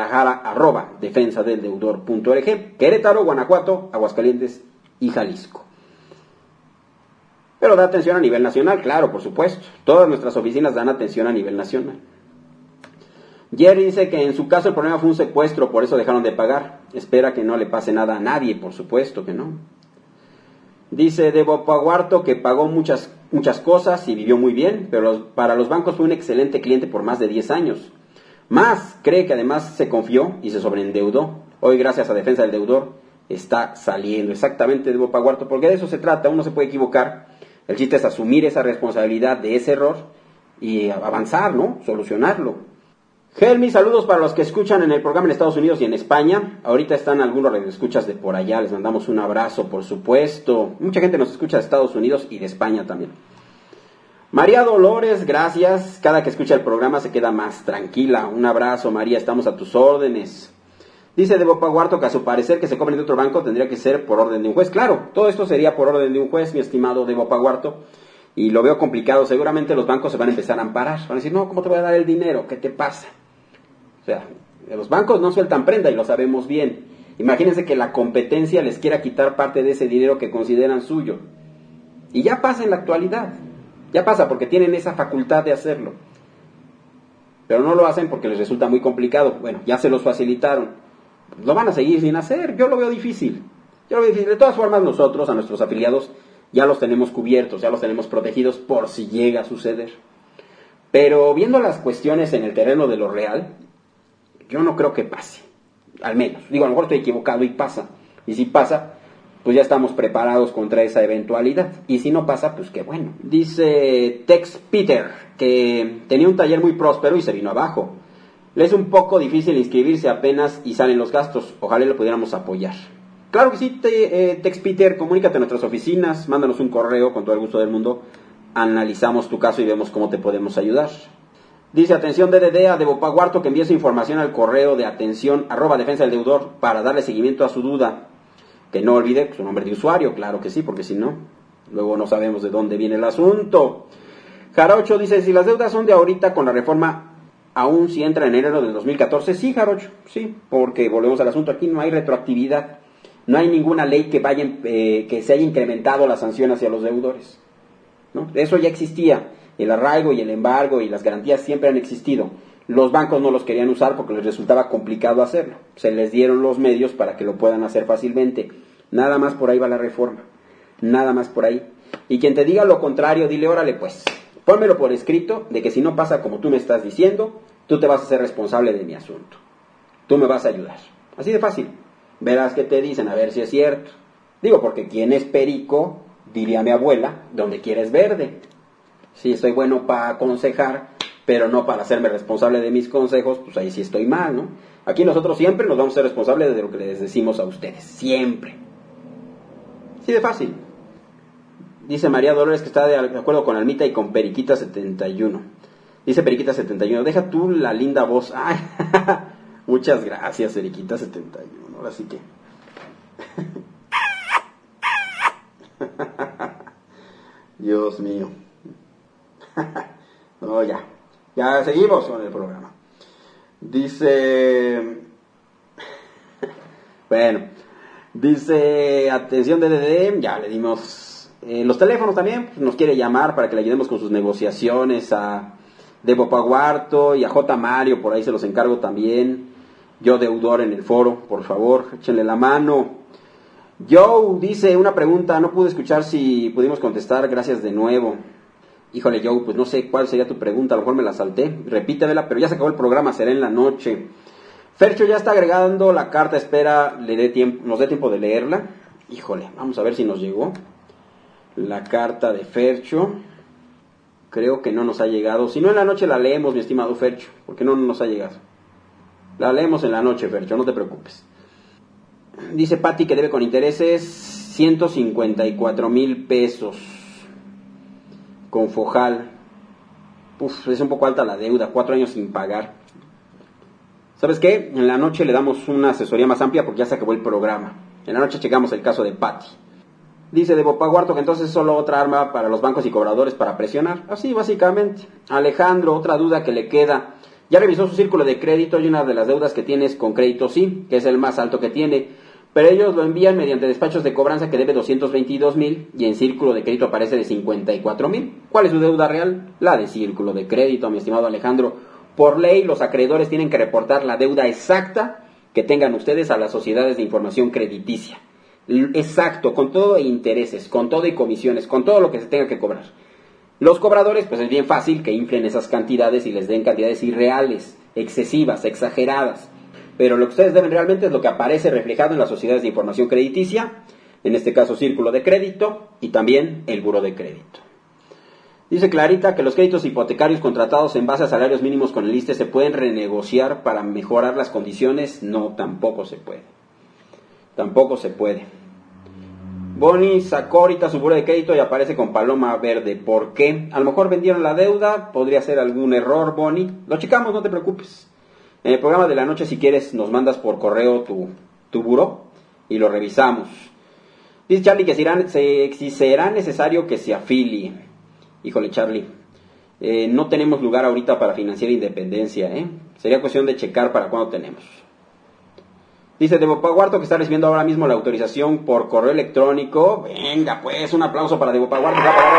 guadalajara@defensadeldeudor.org. Querétaro, Guanajuato, Aguascalientes y Jalisco. Pero da atención a nivel nacional, claro, por supuesto. Todas nuestras oficinas dan atención a nivel nacional. Jerry dice que en su caso el problema fue un secuestro, por eso dejaron de pagar. Espera que no le pase nada a nadie, por supuesto que no. Dice de Bopaguarto que pagó muchas cosas y vivió muy bien, pero para los bancos fue un excelente cliente por más de 10 años. Más, cree que además se confió y se sobreendeudó. Hoy, gracias a Defensa del Deudor, está saliendo exactamente de Bopaguarto, porque de eso se trata, uno se puede equivocar. El chiste es asumir esa responsabilidad de ese error y avanzar, ¿no? Solucionarlo. Helmi, saludos para los que escuchan en el programa en Estados Unidos y en España. Ahorita están algunos radioescuchas de por allá, les mandamos un abrazo, por supuesto. Mucha gente nos escucha de Estados Unidos y de España también. María Dolores, gracias. Cada que escucha el programa se queda más tranquila. Un abrazo, María, estamos a tus órdenes. Dice de Bopaguarto que a su parecer que se cobren de otro banco tendría que ser por orden de un juez. Claro, todo esto sería por orden de un juez, mi estimado de Bopaguarto. y lo veo complicado, seguramente los bancos se van a empezar a amparar. Van a decir, no, ¿cómo te voy a dar el dinero? ¿Qué te pasa? O sea, los bancos no sueltan prenda y lo sabemos bien. Imagínense que la competencia les quiera quitar parte de ese dinero que consideran suyo. Y ya pasa en la actualidad. Ya pasa porque tienen esa facultad de hacerlo. Pero no lo hacen porque les resulta muy complicado. Bueno, ya se los facilitaron. Lo van a seguir sin hacer. Yo lo veo difícil. De todas formas, nosotros, a nuestros afiliados, ya los tenemos cubiertos, ya los tenemos protegidos por si llega a suceder. Pero viendo las cuestiones en el terreno de lo real, yo no creo que pase. Al menos. Digo, a lo mejor estoy equivocado y pasa. Y si pasa, pues ya estamos preparados contra esa eventualidad. Y si no pasa, pues qué bueno. Dice Tex Peter que tenía un taller muy próspero y se vino abajo. Le es un poco difícil inscribirse apenas y salen los gastos. Ojalá lo pudiéramos apoyar. Claro que sí, Tex Peter, comunícate a nuestras oficinas, mándanos un correo con todo el gusto del mundo. Analizamos tu caso y vemos cómo te podemos ayudar. Dice, atención DDD a Debopaguarto que envíe su información al correo de atención @defensa del deudor para darle seguimiento a su duda. Que no olvide su nombre de usuario, claro que sí, porque si no, luego no sabemos de dónde viene el asunto. Jarocho dice, si las deudas son de ahorita con la reforma, aún si entra en enero del 2014, sí, Jarocho, sí, porque volvemos al asunto, aquí no hay retroactividad, no hay ninguna ley que se haya incrementado la sanción hacia los deudores, ¿no? Eso ya existía, el arraigo y el embargo y las garantías siempre han existido. Los bancos no los querían usar porque les resultaba complicado hacerlo. Se les dieron los medios para que lo puedan hacer fácilmente. Nada más por ahí va la reforma. Nada más por ahí. Y quien te diga lo contrario, dile, órale pues, pónmelo por escrito de que si no pasa como tú me estás diciendo, tú te vas a hacer responsable de mi asunto. Tú me vas a ayudar. Así de fácil. Verás que te dicen, a ver si es cierto. Digo, porque quien es perico, diría mi abuela, donde quieres verde. Sí, soy bueno para aconsejar, pero no para hacerme responsable de mis consejos, pues ahí sí estoy mal, ¿no? Aquí nosotros siempre nos vamos a ser responsables de lo que les decimos a ustedes, siempre. Sí, de fácil. Dice María Dolores que está de acuerdo con Almita y con Periquita 71. Dice Periquita 71, deja tú la linda voz. Ay, muchas gracias, Periquita 71. Ahora sí que... Dios mío. No, ya seguimos con el programa. Dice, bueno, dice, atención DDD, ya le dimos los teléfonos también, pues nos quiere llamar para que le ayudemos con sus negociaciones a Debopaguarto y a J. Mario, por ahí se los encargo también. Yo deudor en el foro, por favor, échenle la mano. Joe dice una pregunta, no pude escuchar si pudimos contestar, gracias de nuevo. Híjole, Joe, pues no sé cuál sería tu pregunta, a lo mejor me la salté. Repítemela, pero ya se acabó el programa, será en la noche. Fercho ya está agregando la carta, espera, nos dé tiempo de leerla. Híjole, vamos a ver si nos llegó la carta de Fercho. Creo que no nos ha llegado. Si no, en la noche la leemos, mi estimado Fercho, porque no nos ha llegado. La leemos en la noche, Fercho, no te preocupes. Dice Pati que debe con intereses 154,000 pesos. Con Fojal. Es un poco alta la deuda, 4 años sin pagar. ¿Sabes qué? En la noche le damos una asesoría más amplia porque ya se acabó el programa. En la noche checamos el caso de Pati. Dice Debopaguarto que entonces es solo otra arma para los bancos y cobradores para presionar. Así, básicamente. Alejandro, otra duda que le queda. Ya revisó su círculo de crédito y una de las deudas que tiene es con Crédito Sí, que es el más alto que tiene. Pero ellos lo envían mediante despachos de cobranza que debe 222,000 y en círculo de crédito aparece de 54,000. ¿Cuál es su deuda real? La de círculo de crédito, mi estimado Alejandro. Por ley, los acreedores tienen que reportar la deuda exacta que tengan ustedes a las sociedades de información crediticia. Exacto, con todo e intereses, con todo y comisiones, con todo lo que se tenga que cobrar. Los cobradores, pues es bien fácil que inflen esas cantidades y les den cantidades irreales, excesivas, exageradas. Pero lo que ustedes deben realmente es lo que aparece reflejado en las sociedades de información crediticia, en este caso Círculo de Crédito y también el Buró de Crédito. Dice Clarita que los créditos hipotecarios contratados en base a salarios mínimos con el ISSSTE se pueden renegociar para mejorar las condiciones. No, tampoco se puede. Tampoco se puede. Bonnie sacó ahorita su Buró de Crédito y aparece con paloma verde. ¿Por qué? A lo mejor vendieron la deuda, podría ser algún error, Bonnie. Lo checamos, no te preocupes. En el programa de la noche, si quieres, nos mandas por correo tu buró y lo revisamos. Dice Charlie que si será necesario que se afilie. Híjole, Charlie, no tenemos lugar ahorita para financiar independencia, Sería cuestión de checar para cuándo tenemos. Dice Devopaguarto que está recibiendo ahora mismo la autorización por correo electrónico. Venga, pues, un aplauso para Devopaguarto.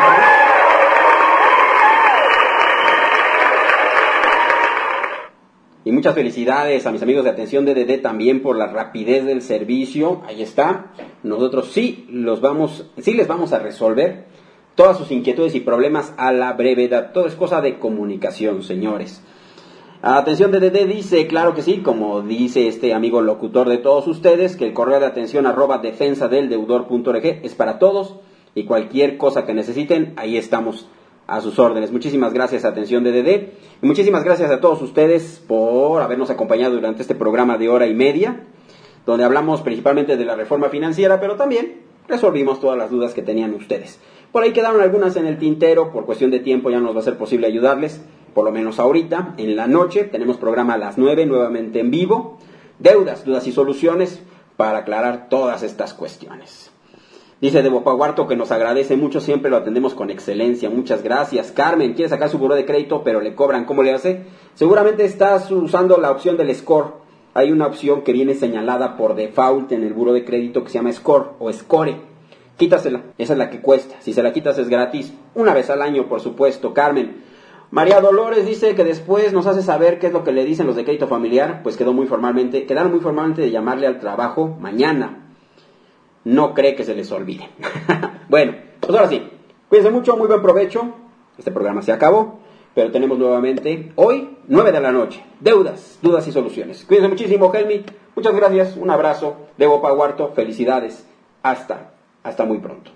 Y muchas felicidades a mis amigos de Atención DDD también por la rapidez del servicio. Ahí está. Nosotros sí les vamos a resolver todas sus inquietudes y problemas a la brevedad. Todo es cosa de comunicación, señores. Atención DDD dice, claro que sí, como dice este amigo locutor de todos ustedes, que el correo de atención @defensadeldeudor.org es para todos y cualquier cosa que necesiten, ahí estamos a sus órdenes. Muchísimas gracias, Atención DDD, y muchísimas gracias a todos ustedes por habernos acompañado durante este programa de hora y media, donde hablamos principalmente de la reforma financiera, pero también resolvimos todas las dudas que tenían ustedes. Por ahí quedaron algunas en el tintero, por cuestión de tiempo ya nos va a ser posible ayudarles, por lo menos ahorita, en la noche, tenemos programa a las 9, nuevamente en vivo, dudas y soluciones, para aclarar todas estas cuestiones. Dice Devopaguarto que nos agradece mucho, siempre lo atendemos con excelencia, muchas gracias. Carmen, quiere sacar su buró de crédito, pero le cobran, ¿cómo le hace? Seguramente estás usando la opción del score. Hay una opción que viene señalada por default en el buró de crédito que se llama score o score. Quítasela, esa es la que cuesta, si se la quitas es gratis, una vez al año por supuesto. Carmen. María Dolores dice que después nos hace saber qué es lo que le dicen los de crédito familiar, pues quedaron muy formalmente de llamarle al trabajo mañana. No cree que se les olvide. Bueno, pues ahora sí, cuídense mucho, muy buen provecho. Este programa se acabó, pero tenemos nuevamente hoy, 9 de la noche, dudas y soluciones. Cuídense muchísimo, Helmi, muchas gracias, un abrazo, Devopaguarto, felicidades, hasta muy pronto.